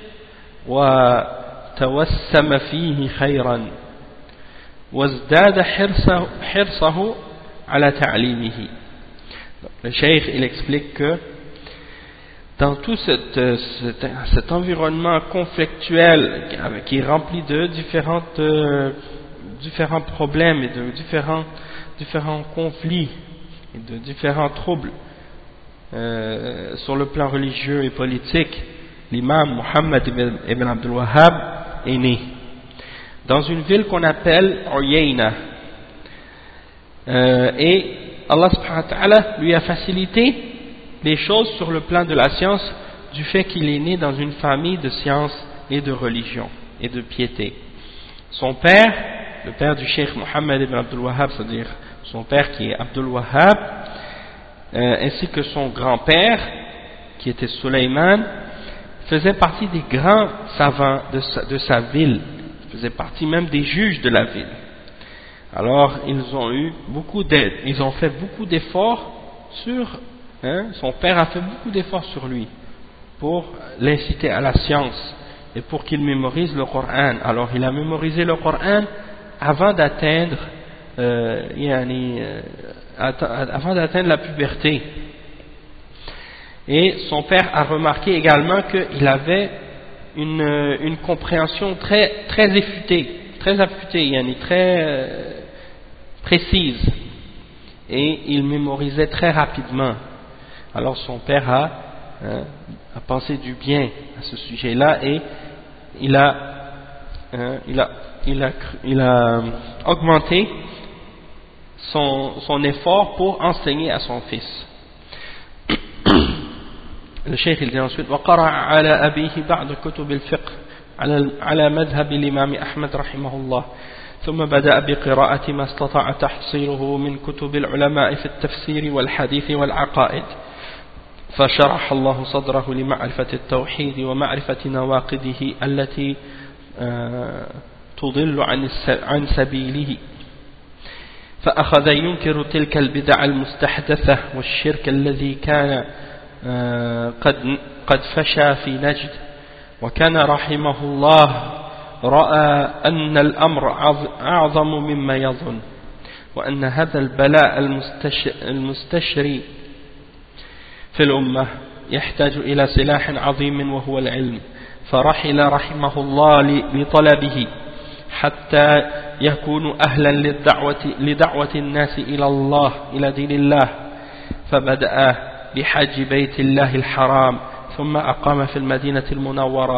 وتوسم فيه خيرا وازداد حرصه على تعليمه. Le cheikh il explique que dans tout cet environnement conflictuel qui est rempli de différents problèmes et de différents conflits et de différents troubles sur le plan religieux et politique, l'imam Mohammed ibn Abdul Wahhab est né dans une ville qu'on appelle Uyayna, et Allah subhanahu wa ta'ala lui a facilité les choses sur le plan de la science du fait qu'il est né dans une famille de science et de religion et de piété. Son père, le père du cheikh Mohammed ibn Abdul Wahhab, c'est-à-dire son père qui est Abdul Wahhab, ainsi que son grand-père qui était Sulayman, faisaient partie des grands savants de sa ville, faisaient partie même des juges de la ville. Alors ils ont eu beaucoup d'aide, ils ont fait beaucoup d'efforts sur, son père a fait beaucoup d'efforts sur lui pour l'inciter à la science et pour qu'il mémorise le Coran. Alors il a mémorisé le Coran avant d'atteindre la puberté. Et son père a remarqué également qu'il avait une compréhension très affûtée, très précise, et il mémorisait très rapidement. Alors son père a pensé du bien à ce sujet-là, et il a augmenté son effort pour enseigner à son fils. Le cheikh il dit ensuite وقرأ على أبيه بعض كتب الفقه على مذهب الإمام أحمد رحمه الله ثم بدأ بقراءة ما استطاع تحصيله من كتب العلماء في التفسير والحديث والعقائد فشرح الله صدره لمعرفة التوحيد ومعرفة نواقضه التي تضل عن سبيله فأخذ ينكر تلك البدع المستحدثة والشرك الذي كان قد فشى في نجد وكان رحمه الله رأى أن الأمر أعظم مما يظن وأن هذا البلاء المستشري في الأمة يحتاج إلى سلاح عظيم وهو العلم فرحل رحمه الله لطلبه حتى يكون أهلا لدعوة الناس إلى الله إلى دين الله فبدأ بحج بيت الله الحرام ثم أقام في المدينة المنورة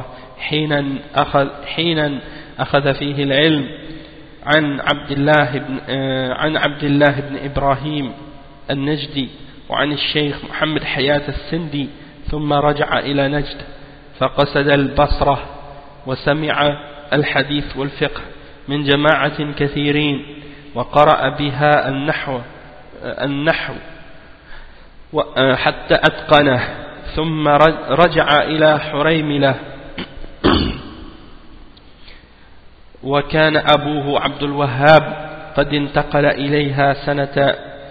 حينا أخذ فيه العلم عن عبد الله بن إبراهيم النجدي وعن الشيخ محمد حياة السندي ثم رجع إلى نجد فقصد البصرة وسمع الحديث والفقه من جماعة كثيرين وقرأ بها النحو حتى أتقنه ثم رجع إلى حريملة وكان أبوه عبد الوهاب قد انتقل إليها سنة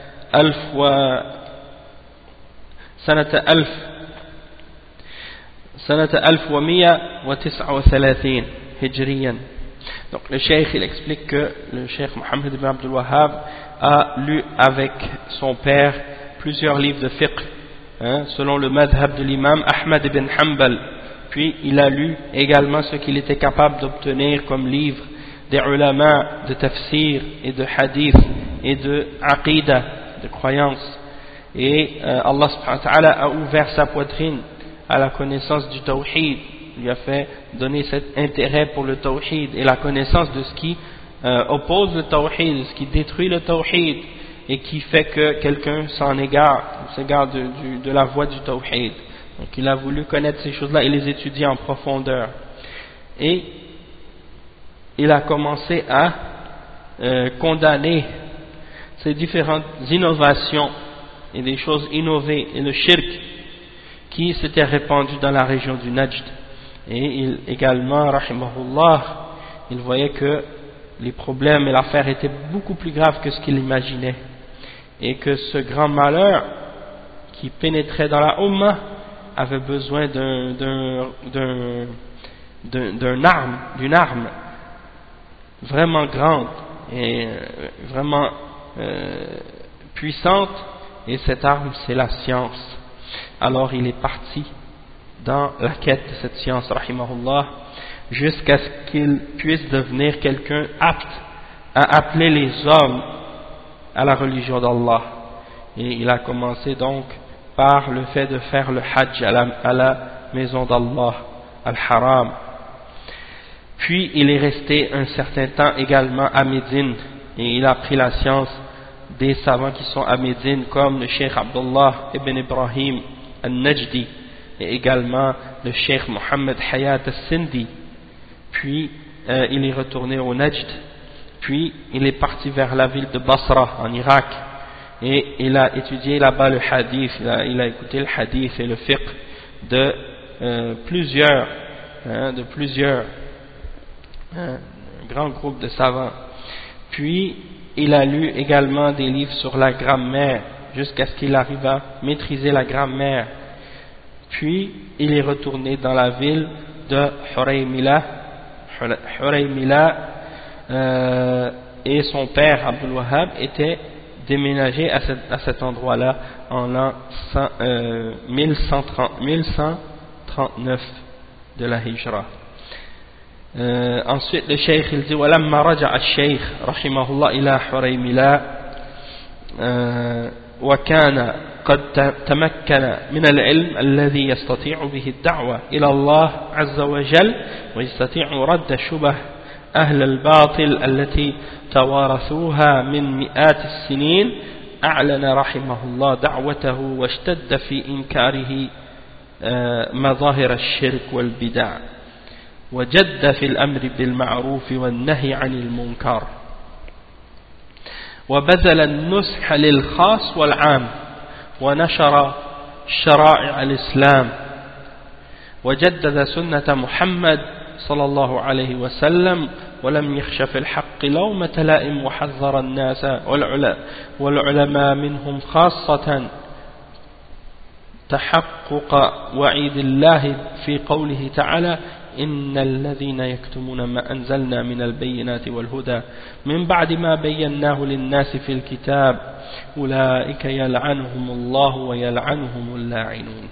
1139 هجريا. Donc le cheikh il explique que le cheikh Mohammed ibn Abdul Wahhab a lu avec son père plusieurs livres de fiqh selon le madhab de l'imam Ahmad ibn Hanbal, puis il a lu également ce qu'il était capable d'obtenir comme livre des ulama de tafsir et de hadith et de aqidah, de croyance, et Allah subhanahu wa ta'ala a ouvert sa poitrine à la connaissance du tawhid, lui a fait donner cet intérêt pour le tawhid et la connaissance de ce qui oppose le tawhid, ce qui détruit le tawhid et qui fait que quelqu'un s'égare de la voie du tawhid. Donc il a voulu connaître ces choses-là et les étudier en profondeur, et il a commencé à condamner ces différentes innovations et des choses innovées et le shirk qui s'était répandu dans la région du Najd. Et il également, rahimahullah, il voyait que les problèmes et l'affaire étaient beaucoup plus graves que ce qu'il imaginait, et que ce grand malheur qui pénétrait dans la Ummah avait besoin d'une arme vraiment grande et vraiment puissante, et cette arme c'est la science. Alors il est parti dans la quête de cette science, rahimahullah, jusqu'à ce qu'il puisse devenir quelqu'un apte à appeler les hommes à la religion d'Allah. Et il a commencé donc par le fait de faire le hajj à la maison d'Allah, al-Haram. Puis il est resté un certain temps également à Médine, et il a appris la science des savants qui sont à Médine, comme le Cheikh Abdullah ibn Ibrahim al-Najdi, et également le Cheikh Mohammed Hayat al-Sindi. Puis il est retourné au Najd, puis il est parti vers la ville de Basra en Irak, et il a étudié là-bas le hadith, il a écouté le hadith et le fiqh de plusieurs grands groupes de savants. Puis il a lu également des livres sur la grammaire jusqu'à ce qu'il arrive à maîtriser la grammaire. Puis il est retourné dans la ville de Huraymila, et son père Abdul Wahhab était déménagé à cet endroit-là en l'an 1139 de la Hijra. Ensuite le Cheikh il dit ولما رجع الشيخ رحمه الله إلى حريملة وكان قد تمكن من العلم الذي يستطيع به الدعوة إلى الله عز وجل ويستطيع رد شبه أهل الباطل التي توارثوها من مئات السنين أعلن رحمه الله دعوته واشتد في إنكاره مظاهر الشرك والبدع وجد في الأمر بالمعروف والنهي عن المنكر وبذل النصح للخاص والعام ونشر شرائع الإسلام وجدد سنة محمد صلى الله عليه وسلم ولم يخش في الحق لومة لائم وحذر الناس والعلماء منهم خاصة تحقق وعيد الله في قوله تعالى إن الذين يكتمون ما أنزلنا من البينات والهدى من بعد ما بيناه للناس في الكتاب أولئك يلعنهم الله ويلعنهم اللاعنون.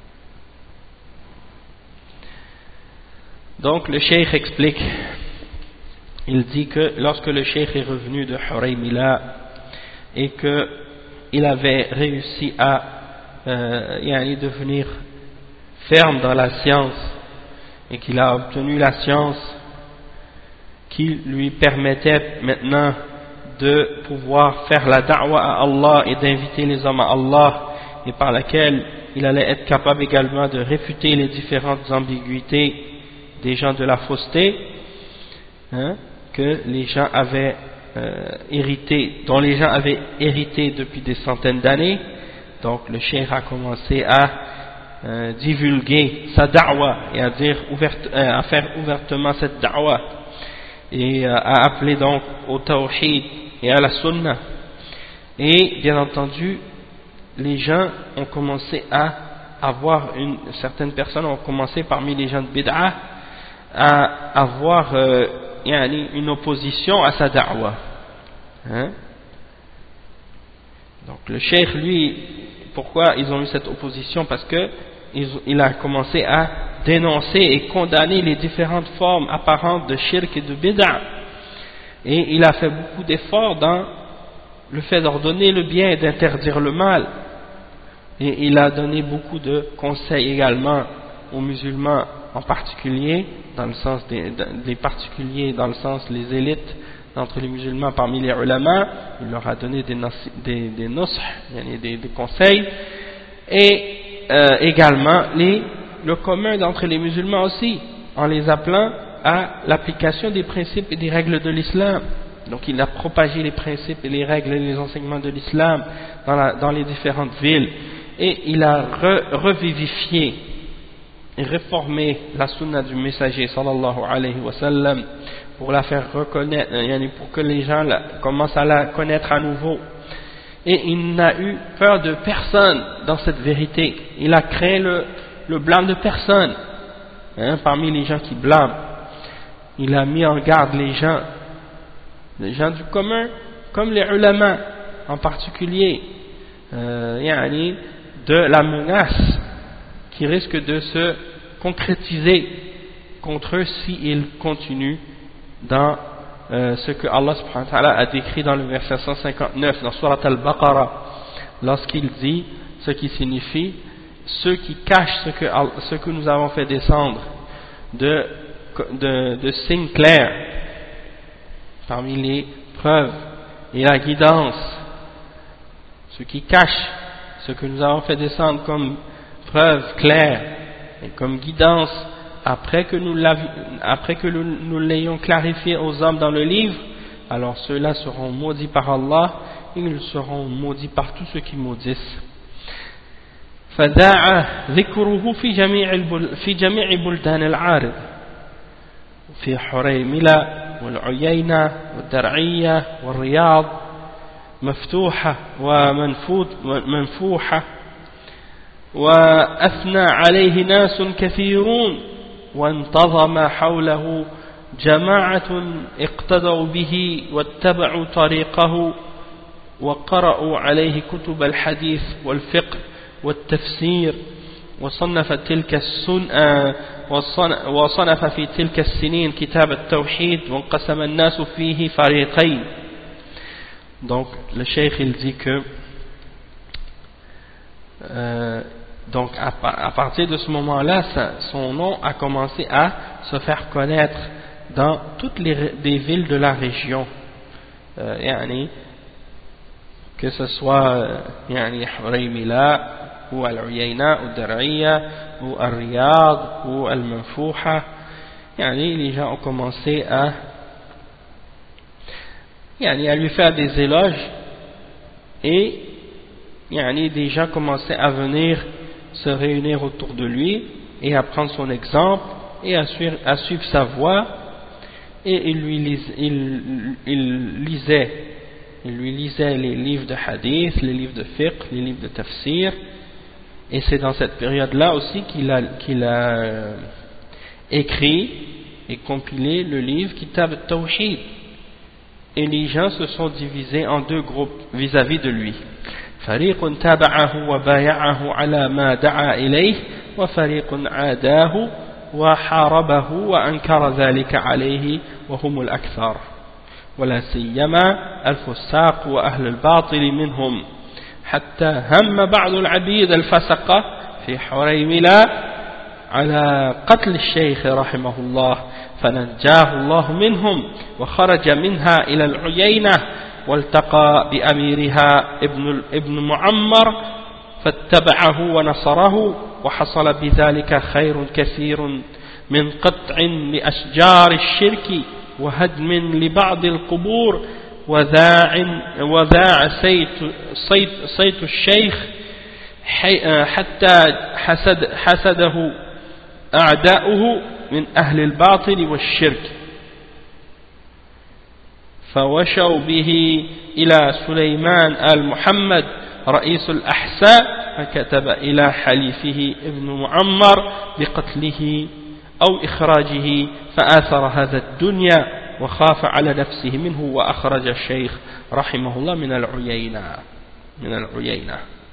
Donc le cheikh explique, il dit que lorsque le cheikh est revenu de Huraymila et qu'il avait réussi à devenir ferme dans la science et qu'il a obtenu la science qui lui permettait maintenant de pouvoir faire la da'wa à Allah et d'inviter les hommes à Allah, et par laquelle il allait être capable également de réfuter les différentes ambiguïtés des gens de la fausseté que les gens avaient dont les gens avaient hérité depuis des centaines d'années. Donc le cheikh a commencé à divulguer sa da'wa et à faire ouvertement cette da'wa et à appeler donc au tawhid et à la sunna. Et bien entendu les gens ont commencé à avoir certaines personnes ont commencé parmi les gens de bid'ah à avoir une opposition à sa da'wa. Donc le cheikh lui, pourquoi ils ont eu cette opposition? Parce que il a commencé à dénoncer et condamner les différentes formes apparentes de shirk et de bid'ah, et il a fait beaucoup d'efforts dans le fait d'ordonner le bien et d'interdire le mal, et il a donné beaucoup de conseils également aux musulmans en particulier, dans le sens des particuliers, dans le sens les élites d'entre les musulmans parmi les ulama. Il leur a donné des nusх, des conseils, et également le commun d'entre les musulmans aussi, en les appelant à l'application des principes et des règles de l'islam. Donc il a propagé les principes et les règles et les enseignements de l'islam dans les différentes villes, et il a revivifié et réformé la sunna du messager sallallahu alayhi wa sallam pour la faire reconnaître, pour que les gens commencent à la connaître à nouveau. Et il n'a eu peur de personne dans cette vérité. Il a créé le blâme de personne parmi les gens qui blâment. Il a mis en garde les gens du commun, comme les ulama en particulier, de la menace qui risque de se concrétiser contre eux s'ils continuent dans ce que Allah subhanahu wa ta'ala a décrit dans le verset 159 dans Surat al-Baqarah, lorsqu'il dit, ce qui signifie ceux qui cachent ce que nous avons fait descendre de signes clairs parmi les preuves et la guidance ce qui cache ce que nous avons fait descendre comme preuve claire et comme guidance après que nous l'ayons clarifié aux hommes dans le livre, alors ceux-là seront maudits par Allah et ils seront maudits par tous ceux qui maudissent. فداع ذكره في جميع بلدان العارض في حريملة والعيينة والدرعية والرياض مفتوحة ومنفوحة وأثنى عليه ناس كثيرون وانتظم حوله جماعة اقتدوا به واتبعوا طريقه وقرأوا عليه كتب الحديث والفقه والتفسير وصنف في تلك السنين كتاب التوحيد وانقسم الناس فيه فريقين. Donc le cheikh il dit que donc à partir de ce moment-là, son nom a commencé à se faire connaître dans toutes les villes de la région, que ce soit Huraymila ou Al-Uyayna ou Dar'iyya ou Al-Riyad ou Al-Manfouha. Les gens ont commencé à lui faire des éloges et des gens commençaient à venir se réunir autour de lui et à prendre son exemple et à suivre sa voie, et il lui lisait les livres de hadith, les livres de fiqh, les livres de tafsir, et c'est dans cette période-là aussi qu'il a écrit et compilé le livre Kitab al-Tawhid. Et les gens se sont divisés en deux groupes vis-à-vis de lui. فريق تابعه وبايعه على ما دعا إليه وفريق عاداه وحاربه وأنكر ذلك عليه وهم الأكثر ولا سيما الفساق وأهل الباطل منهم حتى هم بعض العبيد الفسقة في حريملة على قتل الشيخ رحمه الله فنجاه الله منهم وخرج منها إلى العيينة والتقى بأميرها ابن معمر فاتبعه ونصره وحصل بذلك خير كثير من قطع لأشجار الشرك وهدم لبعض القبور وذاع صيت الشيخ حتى حسده أعداؤه من أهل الباطل والشرك فوشوا به إلى سليمان آل محمد رئيس الأحساء فكتب إلى حليفه ابن معمر بقتله أو إخراجه فآثر هذا الدنيا وخاف على نفسه منه وأخرج الشيخ رحمه الله من العيينة.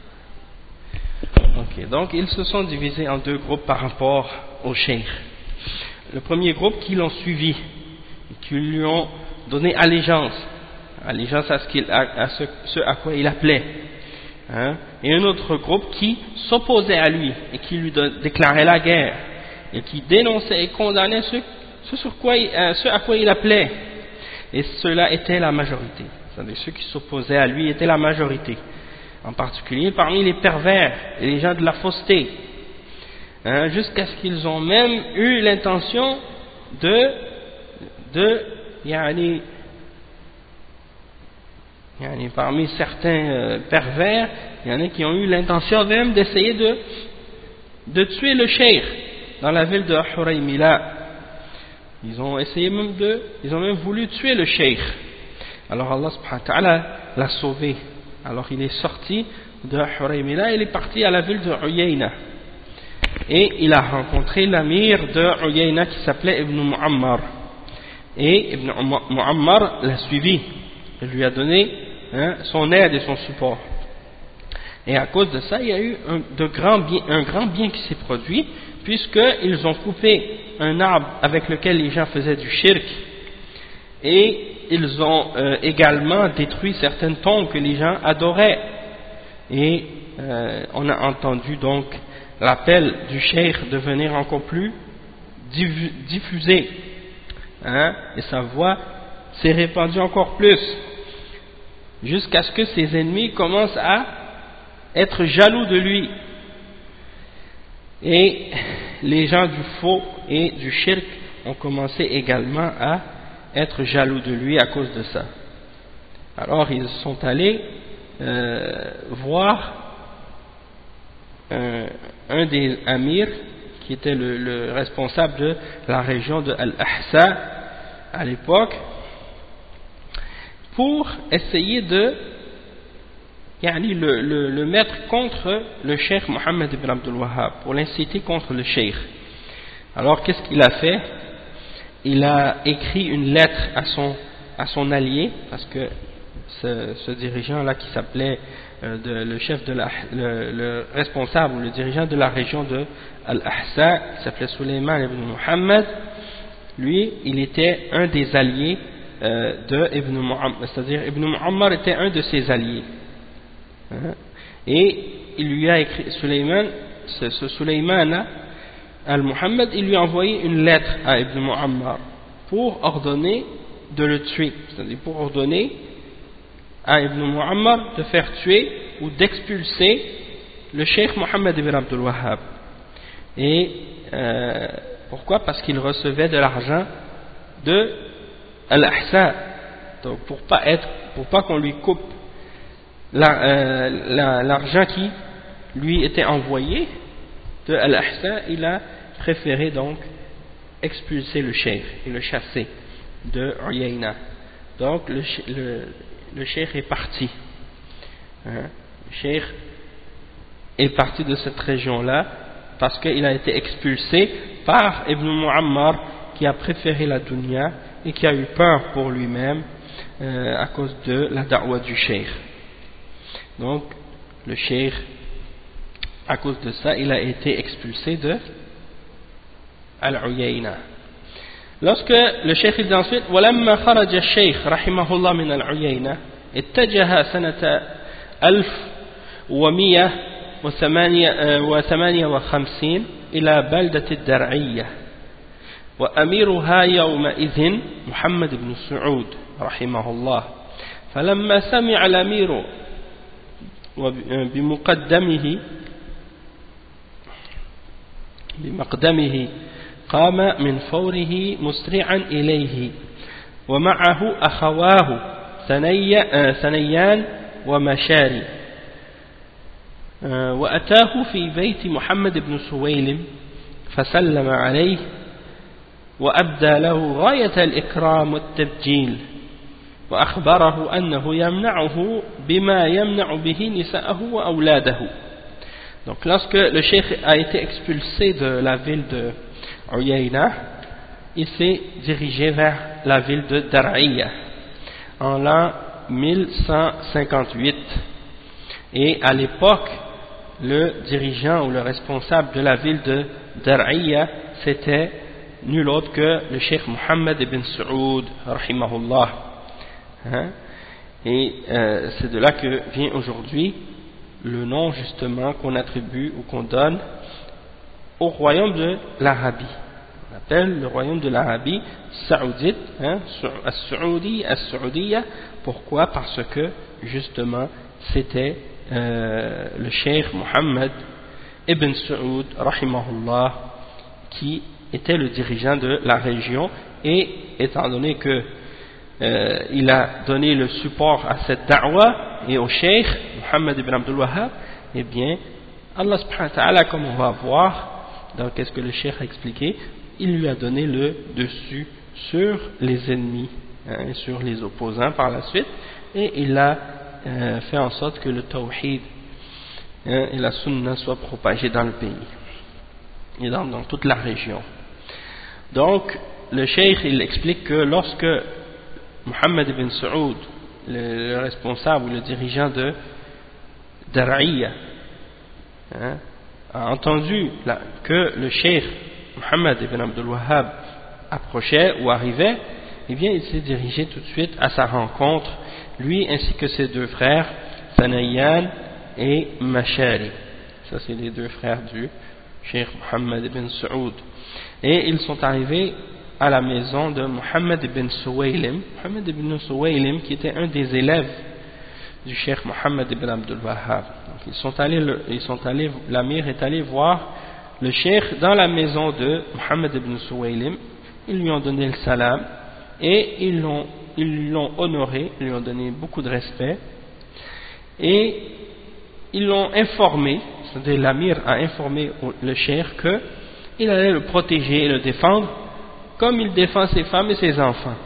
Ok, donc ils se sont divisés en deux groupes par rapport au cheikh. Le premier groupe qui l'ont suivi, qui lui ont donné allégeance à ce à quoi il appelait, et un autre groupe qui s'opposait à lui et qui lui déclarait la guerre et qui dénonçait et condamnait ce à quoi il appelait, et cela était la majorité. C'est-à-dire ceux qui s'opposaient à lui étaient la majorité, en particulier parmi les pervers et les gens de la fausseté, jusqu'à ce qu'ils ont même eu l'intention parmi certains pervers, il y en a qui ont eu l'intention même d'essayer de tuer le cheikh dans la ville de Huraymila. Ils ont même voulu tuer le cheikh. Alors Allah subhanahu wa ta'ala l'a sauvé. Alors il est sorti de Huraymila, il est parti à la ville de Uyayna. Et il a rencontré l'amir de Uyayna qui s'appelait Ibn Muammar. Et Ibn Muammar l'a suivi. Il lui a donné son aide et son support. Et à cause de ça, il y a eu un grand bien qui s'est produit, puisqu'ils ont coupé un arbre avec lequel les gens faisaient du shirk, et ils ont également détruit certaines tombes que les gens adoraient. Et on a entendu donc l'appel du cheikh devenir encore plus diffusé, et sa voix s'est répandue encore plus, jusqu'à ce que ses ennemis commencent à être jaloux de lui. Et les gens du faux et du shirk ont commencé également à être jaloux de lui à cause de ça. Alors ils sont allés voir un des amirs qui était le responsable de la région de Al-Ahsa à l'époque, pour essayer de le mettre contre le cheikh Mohammed ibn Abdul Wahhab, pour l'inciter contre le cheikh. Alors qu'est-ce qu'il a fait? Il a écrit une lettre à son allié, parce que ce dirigeant-là qui s'appelait le chef de le responsable ou le dirigeant de la région de Al-Ahsa, qui s'appelait Sulayman ibn Muhammad, lui, il était un des alliés de Ibn Muhammad, c'est-à-dire Ibn Muhammad était un de ses alliés. Et il lui a écrit, ce Sulayman al-Muhammad, il lui a envoyé une lettre à Ibn Muhammad pour ordonner de le tuer, c'est-à-dire pour ordonner à Ibn Muhammad de faire tuer ou d'expulser le cheikh Mohammed ibn Abdul Wahhab. Et pourquoi? Parce qu'il recevait de l'argent de Al-Ahsa. Donc pour pas qu'on lui coupe l'argent qui lui était envoyé de Al-Ahsa, il a préféré donc expulser le cheikh et le chasser de Uyayna. Donc le cheikh est parti. Le cheikh est parti de cette région-là parce qu'il a été expulsé par Ibn Muammar, qui a préféré la dunya et qui a eu peur pour lui-même à cause de la da'wa du cheikh. Donc le cheikh, à cause de ça, il a été expulsé de Al-Uyayna. Lorsque le cheikh il dit ensuite ولما خرج الشيخ رحمه الله من العيينة اتجه سنة 1158 إلى بلدة الدرعية وأميرها يومئذ محمد بن سعود رحمه الله. فلما سمع الأمير بمقدمه قام من فوره مسرعا إليه ومعه أخواه ثنيان ومشاري، وأتاه في بيت محمد بن سويلم فسلم عليه وأبدى له غاية الإكرام والتبجيل، وأخبره أنه يمنعه بما يمنع به نساءه وأولاده. Donc lorsque le cheikh a été expulsé de la ville de Uyayna, il s'est dirigé vers la ville de Dar'iyya en l'an 1158, et à l'époque le dirigeant ou le responsable de la ville de Dar'iyya c'était nul autre que le cheikh Mohammed ibn Saoud rahimahullah. Et c'est de là que vient aujourd'hui le nom justement qu'on attribue ou qu'on donne au royaume de l'Arabie. On appelle le royaume de l'Arabie saoudite, As-Saoudiya. Pourquoi? Parce que justement c'était le cheikh Mohammed ibn Saoud rahimahullah qui était le dirigeant de la région, et étant donné que il a donné le support à cette da'wa et au cheikh Mohammed ibn Abdul Wahhab, eh bien Allah subhanahu wa ta'ala, comme on va voir dans qu'est-ce que le cheikh a expliqué, il lui a donné le dessus sur les ennemis, sur les opposants par la suite, et il a fait en sorte que le tawhid et la sunna soient propagés dans le pays et dans toute la région. Donc le cheikh il explique que lorsque Mohammed ibn Saoud, le responsable ou le dirigeant de Dar'iyya, a entendu que le cheikh Mohammed ibn Abdul Wahhab approchait ou arrivait, eh bien il s'est dirigé tout de suite à sa rencontre, lui ainsi que ses deux frères Thanayan et Mashari. Ça c'est les deux frères du cheikh Mohammed ibn Saoud, et ils sont arrivés à la maison de Mohammed ibn Suwaylim. Mohammed ibn Suwaylim qui était un des élèves du Cheikh Mohammed ibn Abdul Wahhab. Donc l'amir est allé voir le Cheikh dans la maison de Mohammed ibn Suwaylim. Ils lui ont donné le salam et ils l'ont honoré, ils lui ont donné beaucoup de respect et ils l'ont informé, c'est-à-dire l'amir a informé le Cheikh qu'il allait le protéger et le défendre comme il défend ses femmes et ses enfants.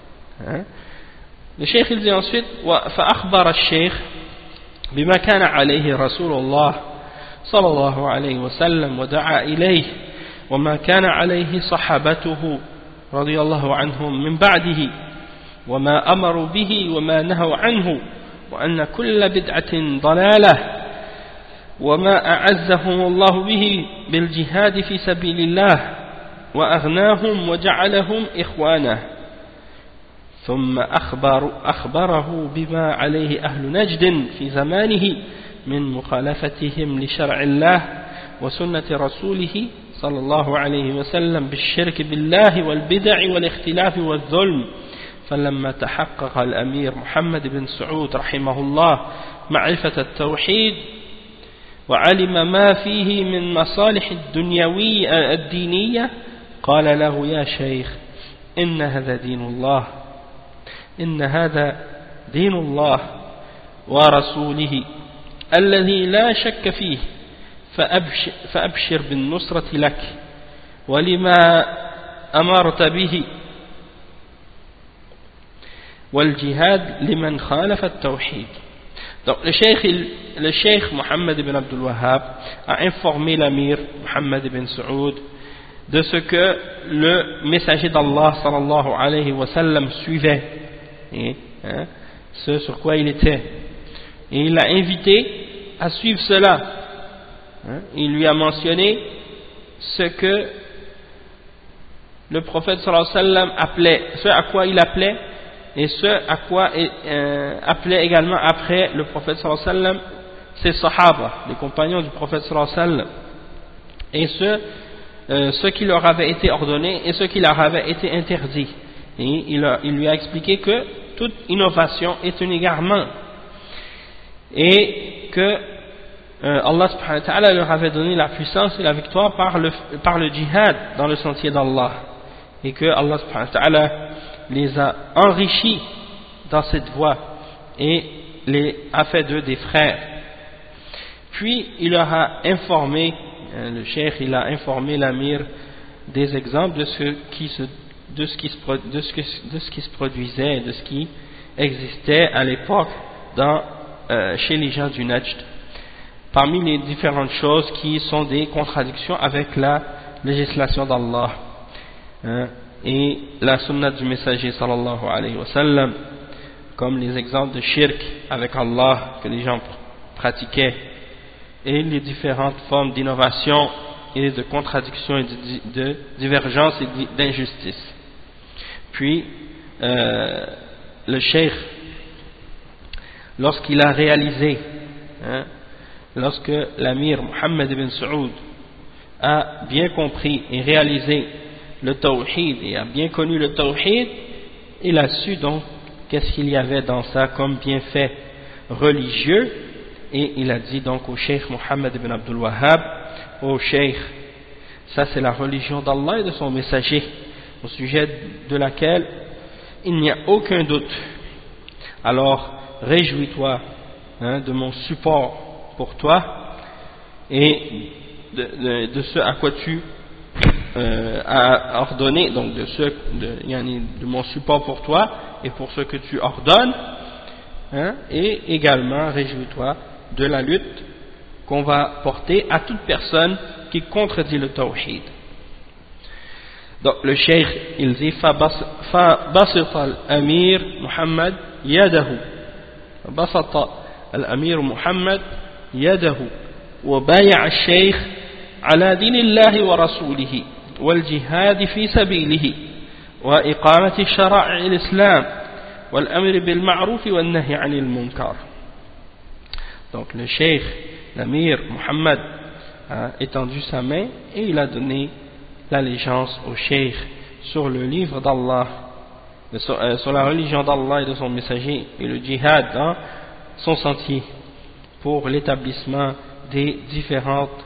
Le Cheikh il dit ensuite فأخبر الشيخ بما كان عليه رسول الله صلى الله عليه وسلم ودعا إليه وما كان عليه صحابته رضي الله عنهم من بعده وما أمروا به وما نهوا عنه وأن كل بدعة ضلالة وما أعزهم الله به بالجهاد في سبيل الله وأغناهم وجعلهم إخوانه ثم أخبره بما عليه أهل نجد في زمانه من مخالفتهم لشرع الله وسنة رسوله صلى الله عليه وسلم بالشرك بالله والبدع والاختلاف والظلم فلما تحقق الأمير محمد بن سعود رحمه الله معرفة التوحيد وعلم ما فيه من مصالح الدينية قال له يا شيخ إن هذا دين الله ورسوله الذي لا شك فيه فأبشر بالنصرة لك ولما أمرت به والجهاد لمن خالف التوحيد. Donc le cheikh Mohammed ibn Abdul Wahhab a informé l'amir Mohammed ibn Saoud de ce que le messager d'Allah sallallahu alayhi wa sallam suivait, ce sur quoi il était, et il l'a invité à suivre cela. Il lui a mentionné ce que le prophète sallallahu alayhi wa sallam appelait, ce à quoi il appelait et ce à quoi appelait également après le prophète sallallahu alayhi wa sallam ses sahaba, les compagnons du prophète sallallahu alayhi wa sallam, et ce qui leur avait été ordonné et ce qui leur avait été interdit. Et il lui a expliqué que toute innovation est un égarement et que Allah subhanahu wa ta'ala leur avait donné la puissance et la victoire par le djihad dans le sentier d'Allah, et que Allah subhanahu wa ta'ala les a enrichis dans cette voie et a fait d'eux des frères. Puis il leur a informé, le cheikh il a informé l'amir des exemples de ce qui se produisait, de ce qui existait à l'époque chez les gens du Najd, parmi les différentes choses qui sont des contradictions avec la législation d'Allah et la sunna du messager sallallahu alayhi wa sallam, comme les exemples de shirk avec Allah que les gens pratiquaient, et les différentes formes d'innovation et de contradiction et de divergence et d'injustice. Puis le cheikh, lorsqu'il a réalisé, lorsque l'amir Mohammed ibn Saoud a bien compris et réalisé le tawhid et a bien connu le tawhid, il a su donc qu'est-ce qu'il y avait dans ça comme bienfait religieux, et il a dit donc au cheikh Mohammed ibn Abdul Wahhab: ô cheikh, ça c'est la religion d'Allah et de son messager, au sujet de laquelle il n'y a aucun doute. Alors réjouis-toi de mon support pour toi et de ce à quoi tu as ordonné, donc de mon support pour toi et pour ce que tu ordonnes, et également réjouis-toi de la lutte qu'on va porter à toute personne qui contredit le tawhid. Donc le cheikh il dit: فبسط الأمير محمد يده بسط الأمير محمد يده وبايع الشيخ على دين الله ورسوله والجهاد في سبيله وإقامة شرائع الإسلام والأمر بالمعروف والنهي عن المنكر. Donc le cheikh, l'amir Muhammad, a étendu sa main et il a donné l'allégeance au cheikh sur le livre d'Allah, sur la religion d'Allah et de son messager, et le djihad dans son sentier pour l'établissement des différentes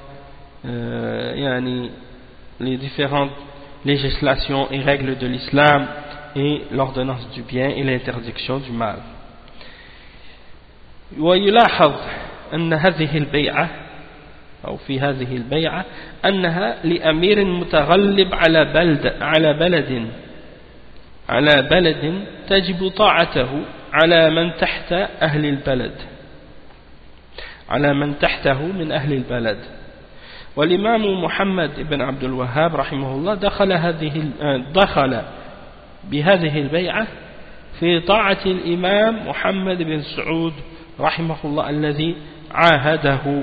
les différentes législations et règles de l'islam et l'ordonnance du bien et l'interdiction du mal. ويلاحظ أن هذه البيعة أو في هذه البيعة أنها لأمير متغلب على بلد تجب طاعته على من تحته من أهل البلد. والإمام محمد بن عبد الوهاب رحمه الله دخل بهذه البيعة في طاعة الإمام محمد بن سعود رحمه الله الذي عاهده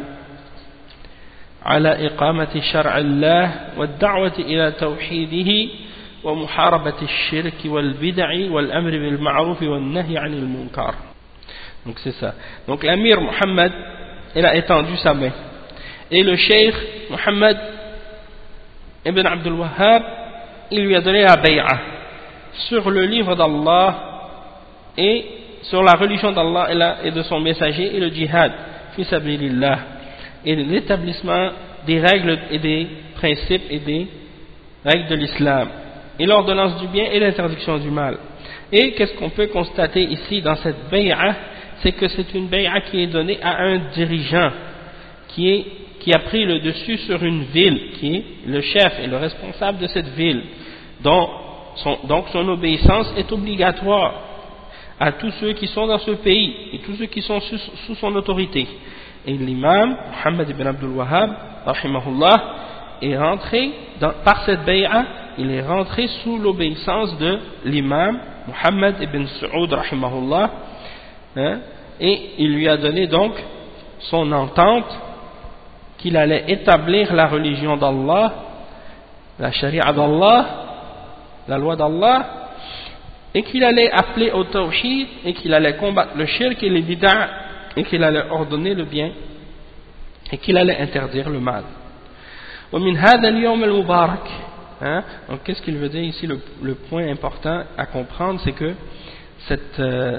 على إقامة شرع الله والدعوة إلى توحيده ومحاربة الشرك والبدع والأمر بالمعروف والنهي عن المنكر. Donc c'est ça. Donc l'amir Mohammed, il a étendu sa main. Et le cheikh Mohammed ibn Abdul Wahhab, il lui a donné la bay'a sur le livre d'Allah et sur la religion d'Allah et de son messager et le djihad, fi sabilillah, et l'établissement des règles et des principes et des règles de l'islam, et l'ordonnance du bien et l'interdiction du mal. Et qu'est-ce qu'on peut constater ici dans cette bay'a? C'est que c'est une bay'a qui est donnée à un dirigeant qui a pris le dessus sur une ville, qui est le chef et le responsable de cette ville, donc son obéissance est obligatoire à tous ceux qui sont dans ce pays et tous ceux qui sont sous son autorité. Et l'imam Muhammad ibn Abdul Wahhab rahimahullah est rentré par cette bay'a, il est rentré sous l'obéissance de l'imam Muhammad ibn Saoud rahimahullah, et il lui a donné donc son entente qu'il allait établir la religion d'Allah, la charia d'Allah, la loi d'Allah, et qu'il allait appeler au tawhid, et qu'il allait combattre le shirk et les bid'a, et qu'il allait ordonner le bien, et qu'il allait interdire le mal. ومن هذا اليوم المبارك, donc qu'est-ce qu'il veut dire ici? Le point important à comprendre, c'est que cette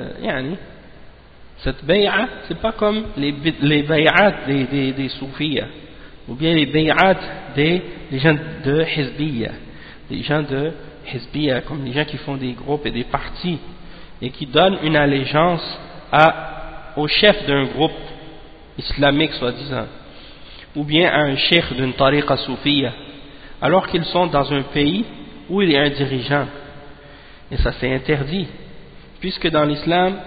bay'a, c'est pas comme les bay'at des soufis, ou bien les bay'at des gens de hizbiyya, des gens de hizbiyya, comme les gens qui font des groupes et des partis et qui donnent une allégeance au chef d'un groupe islamique soi-disant, ou bien à un cheikh d'une tariqa soufiyya, alors qu'ils sont dans un pays où il y a un dirigeant. Et ça c'est interdit, puisque dans l'islam,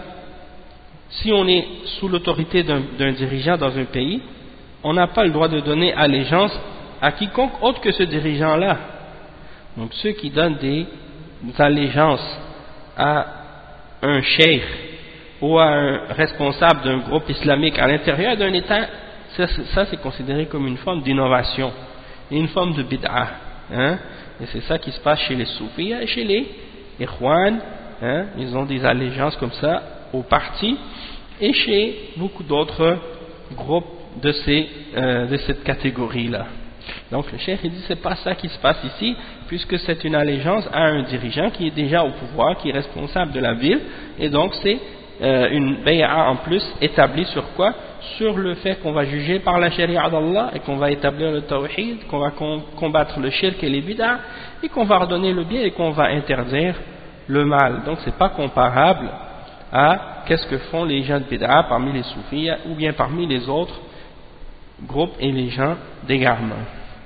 si on est sous l'autorité d'un dirigeant dans un pays, on n'a pas le droit de donner allégeance à quiconque autre que ce dirigeant-là. Donc ceux qui donnent des allégeances à un cheikh ou à un responsable d'un groupe islamique à l'intérieur d'un État, ça c'est considéré comme une forme d'innovation, une forme de bid'a. Et c'est ça qui se passe chez les soufis et chez les ikhwan. Ils ont des allégeances comme ça au parti et chez beaucoup d'autres groupes de cette catégorie-là. Donc le cheikh dit c'est pas ça qui se passe ici, puisque c'est une allégeance à un dirigeant qui est déjà au pouvoir, qui est responsable de la ville, et donc c'est une bay'a en plus établie sur quoi? Sur le fait qu'on va juger par la charia d'Allah et qu'on va établir le tawhid, qu'on va combattre le shirk et les bid'a, et qu'on va ordonner le bien et qu'on va interdire le mal. Donc c'est pas comparable à qu'est-ce que font les gens de bid'a parmi les soufis ou bien parmi les autres groupes et les gens d'égarement.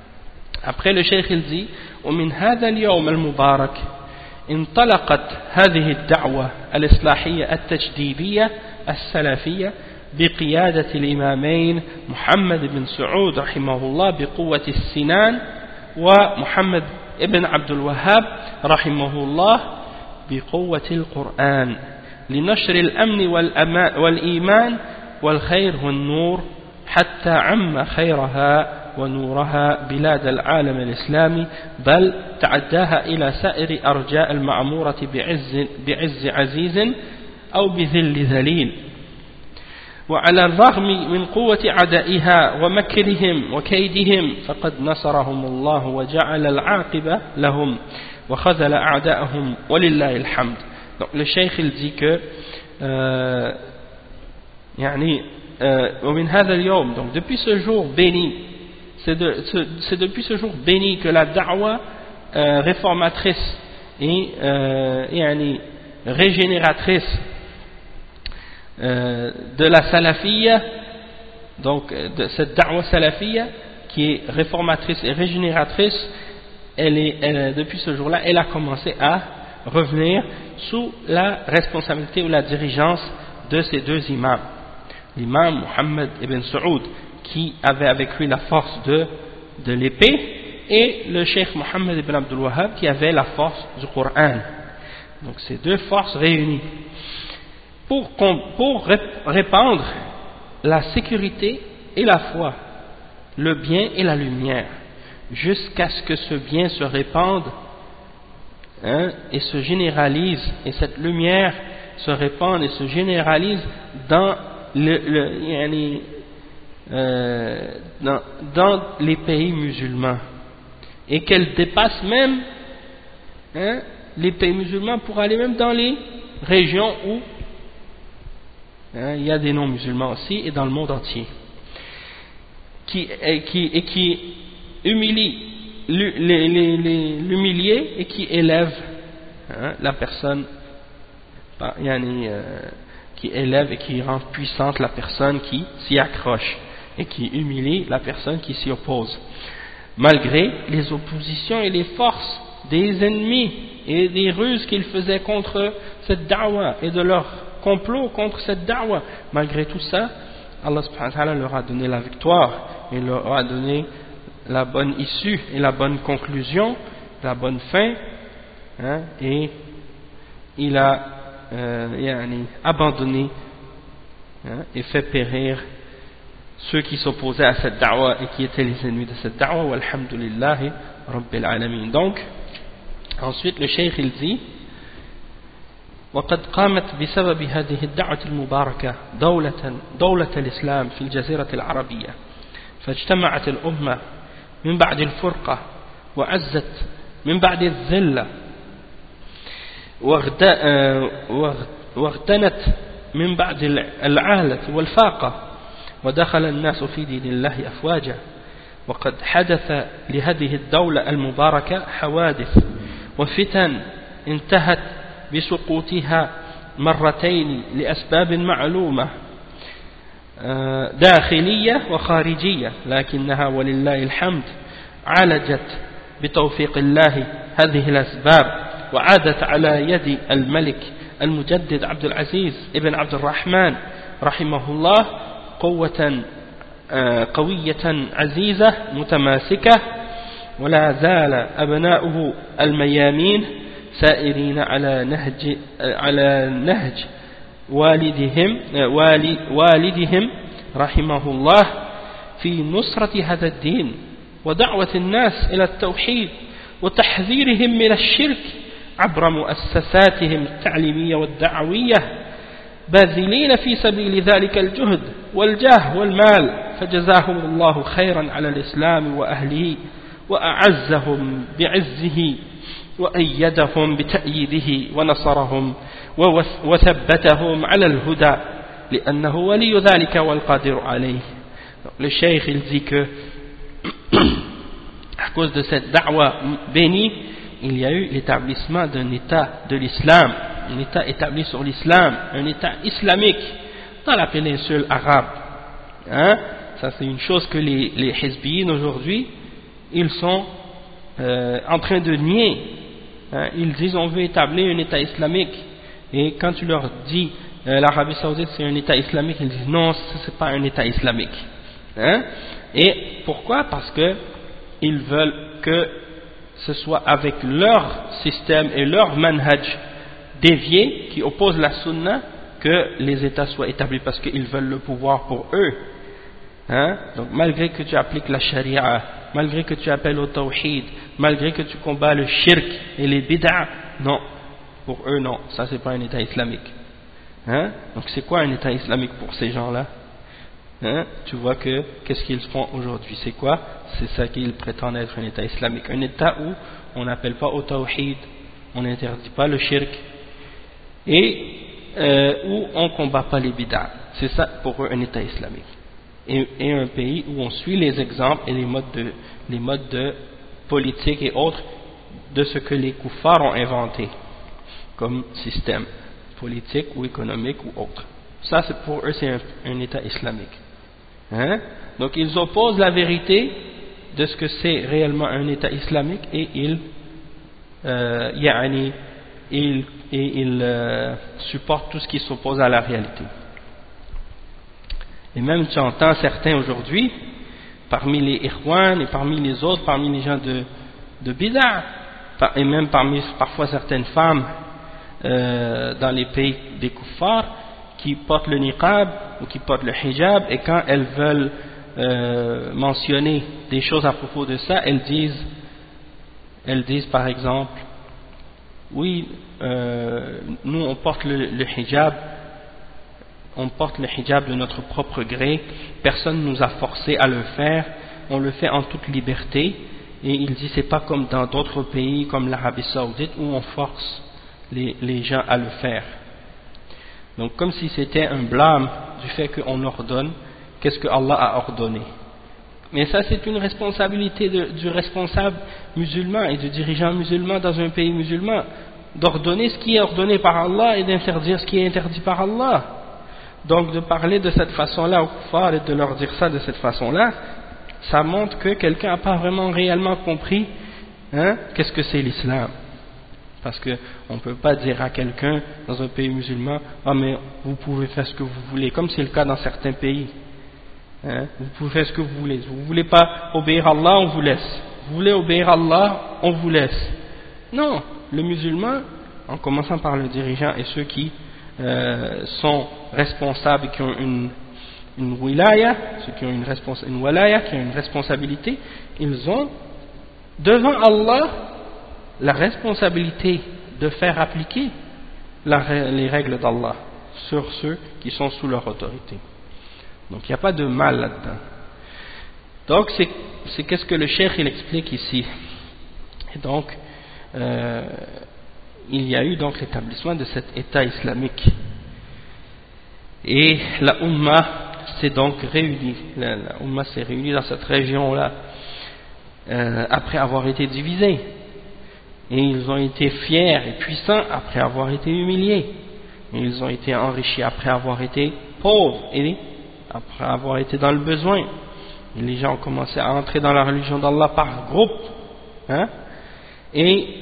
Après le cheikh il dit ومن هذا اليوم المبارك انطلقت هذه الدعوة الإصلاحية التجديدية السلفية بقيادة الإمامين محمد بن سعود رحمه الله بقوة السنان ومحمد بن عبد الوهاب رحمه الله بقوة القرآن لنشر الأمن والإيمان والخير والنور حتى عم خيرها ونورها بلاد العالم الإسلامي بل تعداها إلى سائر أرجاء المعمورة بعز عزيز أو بذل ذليل. وعلى الرغم من قوة أعدائها ومكرهم وكيدهم فقد نصرهم الله وجعل العاقبة لهم وخذل أعداءهم ولله الحمد. Donc le cheikh il dit que ومن هذا اليوم, donc depuis ce jour béni, c'est depuis ce jour béni que la da'wa réformatrice et régénératrice de la salafiyya, donc de cette da'wa salafiyya qui est réformatrice et régénératrice, depuis ce jour-là, elle a commencé à revenir sous la responsabilité ou la dirigeance de ces deux imams. L'imam Muhammad ibn Saoud, qui avait avec lui la force de l'épée, et le cheikh Muhammad ibn Abdul Wahhab, qui avait la force du Coran. Donc ces deux forces réunies pour répandre la sécurité et la foi, le bien et la lumière, jusqu'à ce que ce bien se répande et se généralise, et cette lumière se répande et se généralise dans dans les pays musulmans, et qu'elle dépasse même les pays musulmans pour aller même dans les régions où il y a des non-musulmans aussi, et dans le monde entier, qui humilie l'humilié et qui élève la personne, qui élève et qui rend puissante la personne qui s'y accroche, et qui humilie la personne qui s'y oppose, malgré les oppositions et les forces des ennemis et des ruses qu'ils faisaient contre cette da'wa et de leur complot contre cette da'wa. Malgré tout ça, Allah subhanahu wa ta'ala leur a donné la victoire et leur a donné la bonne issue et la bonne conclusion, la bonne fin, et il a abandonné et fait périr ceux qui s'opposaient à cette da'wa et qui étaient les ennemis de cette da'wa. Walhamdulillahi Rabbil Alamin. Donc, ensuite le cheikh il dit: وقد قامت بسبب هذه الدعوة المباركة دولة الإسلام في الجزيرة العربية، فاجتمعت الأمة من بعد الفرقة، وعزت من بعد الذلة، واغتنت من بعد العالة والفاقة، ودخل الناس في دين الله أفواجا. وقد حدث لهذه الدولة المباركة حوادث وفتن انتهت بسقوطها مرتين لأسباب معلومة داخلية وخارجية، لكنها ولله الحمد عالجت بتوفيق الله هذه الأسباب، وعادت على يد الملك المجدد عبد العزيز ابن عبد الرحمن رحمه الله قوية عزيزة متماسكة، ولا زال أبناؤه الميامين سائرين على نهج والدهم رحمه الله في نصرة هذا الدين ودعوة الناس إلى التوحيد وتحذيرهم من الشرك عبر مؤسساتهم التعليمية والدعوية، باذلين في سبيل ذلك الجهد والجاه والمال، فجزاهم الله خيرا على الإسلام وأهله، وأعزهم بعزه، وأيدهم بتأييده، ونصرهم وثبتهم على الهدى، لأنه ولي ذلك والقادر عليه. Le cheikh il dit que à cause de cette da'wa bénie, il y a eu l'établissement d'un état de l'islam, un état établi sur l'islam, un état islamique dans la péninsule arabe. Ça c'est une chose que les hizbiyin aujourd'hui, ils sont en train de nier. Ils disent on veut établir un état islamique, et quand tu leur dis l'Arabie Saoudite c'est un état islamique, ils disent non, c'est pas un état islamique. Et pourquoi? Parce que ils veulent que ce soit avec leur système et leur manhaj dévié qui oppose la sunna que les états soient établis, parce qu'ils veulent le pouvoir pour eux. Donc malgré que tu appliques la sharia, malgré que tu appelles au tawhid, malgré que tu combats le shirk et les bid'a, non, pour eux non, ça c'est pas un état islamique. Donc c'est quoi un état islamique pour ces gens-là? Tu vois que qu'est-ce qu'ils font aujourd'hui? C'est quoi? C'est ça qu'ils prétendent être un état islamique, un état où on n'appelle pas au tawhid, on n'interdit pas le shirk, et où on combat pas les bid'a. c'est ça pour eux un État islamique. Et un pays où on suit les exemples et les modes de politique et autres de ce que les koufars ont inventé comme système politique ou économique ou autre. Ça, pour eux, c'est un État islamique. Hein? Donc, ils opposent la vérité de ce que c'est réellement un État islamique et ils supportent tout ce qui s'oppose à la réalité. Et même tu entends certains aujourd'hui, parmi les Ikhwan et parmi les autres, parmi les gens de Bid'a, et même parmi parfois certaines femmes dans les pays des kuffars, qui portent le niqab ou qui portent le hijab, et quand elles veulent mentionner des choses à propos de ça, elles disent par exemple, oui, nous on porte le hijab, on porte le hijab de notre propre gré, personne ne nous a forcé à le faire, on le fait en toute liberté, et il dit c'est pas comme dans d'autres pays comme l'Arabie Saoudite où on force les gens à le faire. Donc comme si c'était un blâme du fait qu'on ordonne qu'est-ce que Allah a ordonné. Mais ça c'est une responsabilité du responsable musulman et du dirigeant musulman dans un pays musulman, d'ordonner ce qui est ordonné par Allah et d'interdire ce qui est interdit par Allah. Donc de parler de cette façon-là aux kuffars et de leur dire ça de cette façon-là, ça montre que quelqu'un n'a pas vraiment réellement compris qu'est-ce que c'est l'islam. Parce qu'on ne peut pas dire à quelqu'un dans un pays musulman, ah mais vous pouvez faire ce que vous voulez, comme c'est le cas dans certains pays. Vous pouvez faire ce que vous voulez. Vous ne voulez pas obéir à Allah, on vous laisse. Vous voulez obéir à Allah, on vous laisse. Non, le musulman, en commençant par le dirigeant et ceux qui sont responsables, qui ont une wilaya, ceux qui ont une walaya, qui ont une responsabilité, ils ont devant Allah la responsabilité de faire appliquer les règles d'Allah sur ceux qui sont sous leur autorité. Donc il n'y a pas de mal là-dedans. Donc c'est qu'est-ce que le cheikh il explique ici. Et donc il y a eu donc l'établissement de cet État islamique. Et la Ummah s'est donc réunie. La Ummah s'est réunie dans cette région-là après avoir été divisée. Et ils ont été fiers et puissants après avoir été humiliés. Et ils ont été enrichis après avoir été pauvres et après avoir été dans le besoin. Et les gens ont commencé à entrer dans la religion d'Allah par groupe. Et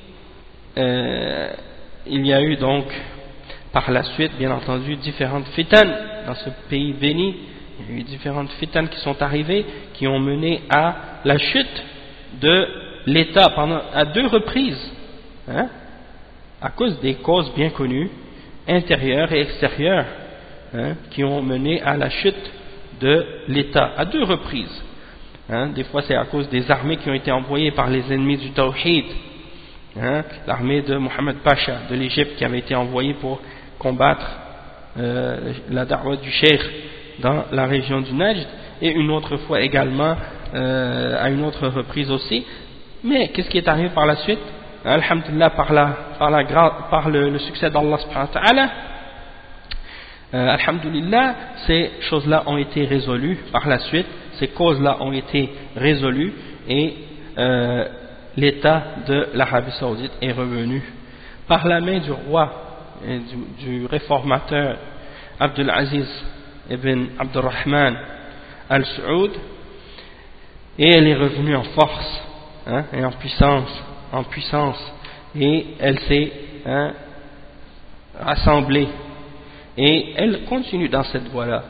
il y a eu donc par la suite, bien entendu, différentes fitan dans ce pays béni. Il y a eu différentes fitan qui sont arrivées, qui ont mené à la chute de l'État à 2 reprises, à cause des causes bien connues, intérieures et extérieures, qui ont mené à la chute de l'État à 2 reprises. Des fois c'est à cause des armées qui ont été envoyées par les ennemis du Tawhid, l'armée de Mohammed Pacha de l'Égypte qui avait été envoyée pour combattre la da'wah du Cheikh dans la région du Najd, et une autre fois également à une autre reprise aussi. Mais qu'est-ce qui est arrivé par la suite? Alhamdulillah, par le succès d'Allah subhanahu wa ta'ala, alhamdulillah, ces choses-là ont été résolues par la suite, ces causes-là ont été résolues, et l'État de l'Arabie Saoudite est revenu par la main du roi et du réformateur Abdul Aziz ibn Abdurrahman al-Saoud, et elle est revenue en force et en puissance, et elle s'est rassemblée, et elle continue dans cette voie-là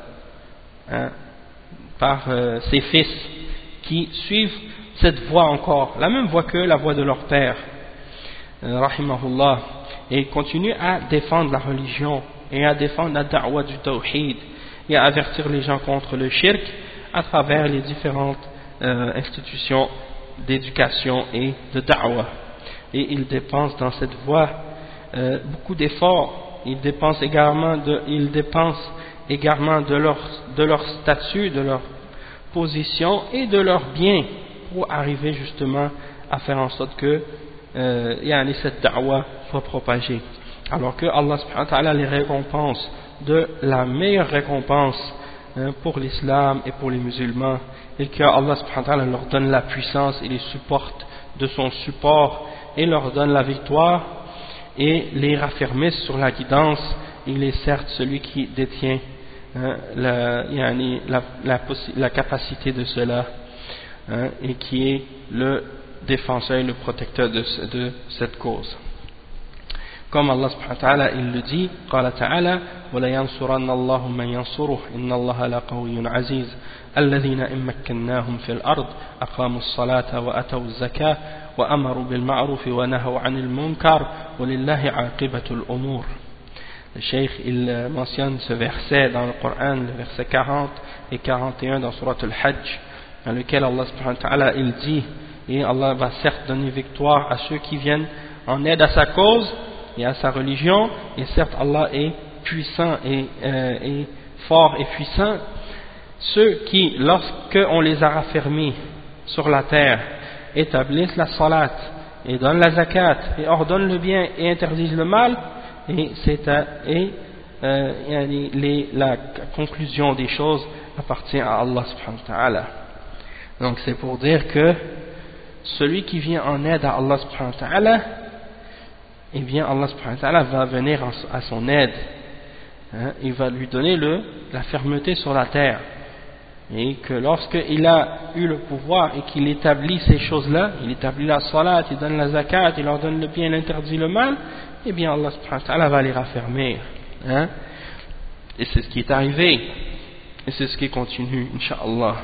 par ses fils qui suivent cette voie encore, la même voie que la voie de leur père, rahimahullah, et continuent à défendre la religion et à défendre la da'wah du tawhid et à avertir les gens contre le shirk à travers les différentes institutions d'éducation et de da'wah. Et ils dépensent dans cette voie beaucoup d'efforts. Ils dépensent également de leur statut, de leur position et de leurs biens pour arriver justement à faire en sorte que cette da'wah soit propagée. alors que Allah subhanahu wa ta'ala les récompense de la meilleure récompense pour l'islam et pour les musulmans, et que Allah subhanahu wa ta'ala leur donne la puissance et les supporte de son support et leur donne la victoire et les raffermisse sur la guidance. Il est certes celui qui détient la capacité de cela, et qui est le défenseur et le protecteur de cette cause. Comme Allah subhanahu wa ta'ala il le dit, قال تعالى ولا ينصرن الله من ينصره إن الله لقوي عزيز الذين إن مكناهم في الأرض أقاموا الصلاة وأتوا الزكاة وأمروا بالمعروف ونهوا عن المنكر ولله عاقبة الأمور. Le Cheikh il mentionne ce verset dans le Coran, le verset 40 et 41 dans Surat al-Hajj, dans lequel Allah subhanahu wa ta'ala il dit, et Allah va certes donner victoire à ceux qui viennent en aide à sa cause et à sa religion, et certes Allah est puissant et fort et puissant. Ceux qui, lorsqu'on les a raffermis sur la terre, établissent la salat et donnent la zakat et ordonnent le bien et interdisent le mal, et la conclusion des choses appartient à Allah subhanahu wa ta'ala. Donc c'est pour dire que celui qui vient en aide à Allah subhanahu wa ta'ala, eh bien Allah subhanahu wa ta'ala va venir à son aide, il va lui donner la fermeté sur la terre, et que lorsqu'il a eu le pouvoir et qu'il établit ces choses-là, il établit la salat, il donne la zakat, il ordonne le bien, il interdit le mal, eh bien Allah subhanahu wa ta'ala va les raffermir, et c'est ce qui est arrivé, et c'est ce qui continue, Inch'Allah.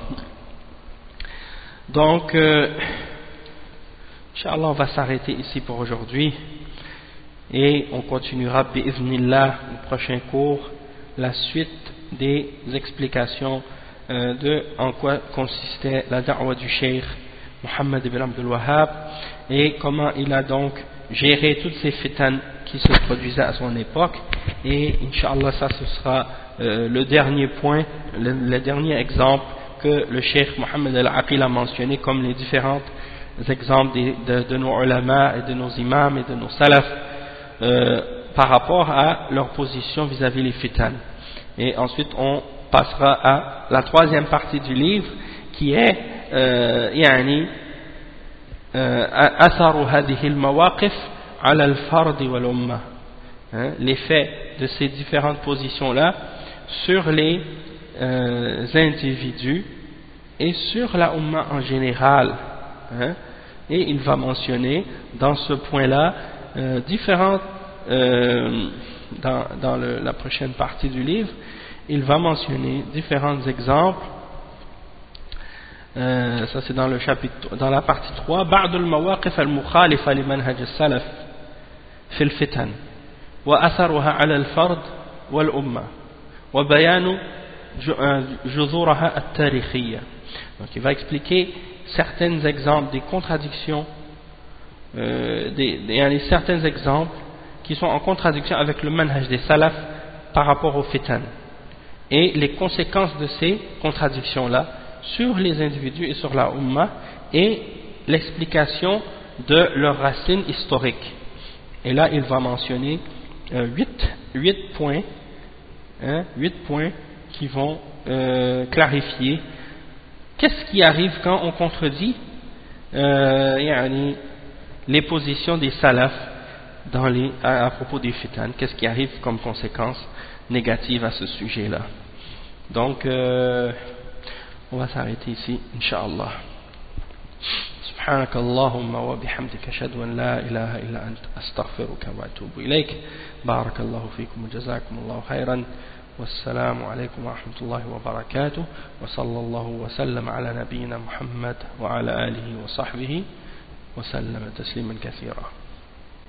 Donc Inch'Allah on va s'arrêter ici pour aujourd'hui, et on continuera bi'idhnillah le prochain cours, la suite des explications de en quoi consistait la da'wa du Cheikh Mohammed ibn Abdul Wahhab, et comment il a donc géré toutes ces fitan qui se produisaient à son époque. Et Inch'Allah ça ce sera le dernier point, le dernier exemple que le Cheikh Mohammed al-Aqil a mentionné comme les différents exemples de nos ulama et de nos imams et de nos salafs par rapport à leur position vis-à-vis les fitan. Et ensuite on passera à la troisième partie du livre qui est atharu hadhihi al-mawaqif ala al-fard wal umma, l'effet de ces différentes positions là sur les individus et sur la umma en général, et il va mentionner dans ce point là différentes dans la prochaine partie du livre, il va mentionner différents exemples. Ça c'est dans le chapitre, dans la partie 3, بعض المواقف المخالفة لمنهج السلف في الفتن وأثرها على الفرد والأمة وبيان جذورها التاريخية. Donc il va expliquer certains exemples des contradictions, certains exemples qui sont en contradiction avec le manhaj des salaf par rapport au fitan, et les conséquences de ces contradictions-là sur les individus et sur la Ummah, et l'explication de leurs racines historiques. Et là, il va mentionner 8 points qui vont clarifier qu'est-ce qui arrive quand on contredit les positions des salafs à propos des fitan, qu'est-ce qui arrive comme conséquence négative à ce sujet-là. Donc on va s'arrêter ici, Inch'Allah. سبحانك اللهم وبحمدك أشهد أن لا إله إلا أنت أستغفرك وأتوب إليك. بارك الله فيكم وجزاكم الله خيرا، والسلام عليكم ورحمة الله وبركاته، وصلى الله وسلم على نبينا محمد وعلى آله وصحبه وسلم تسليما كثيرا.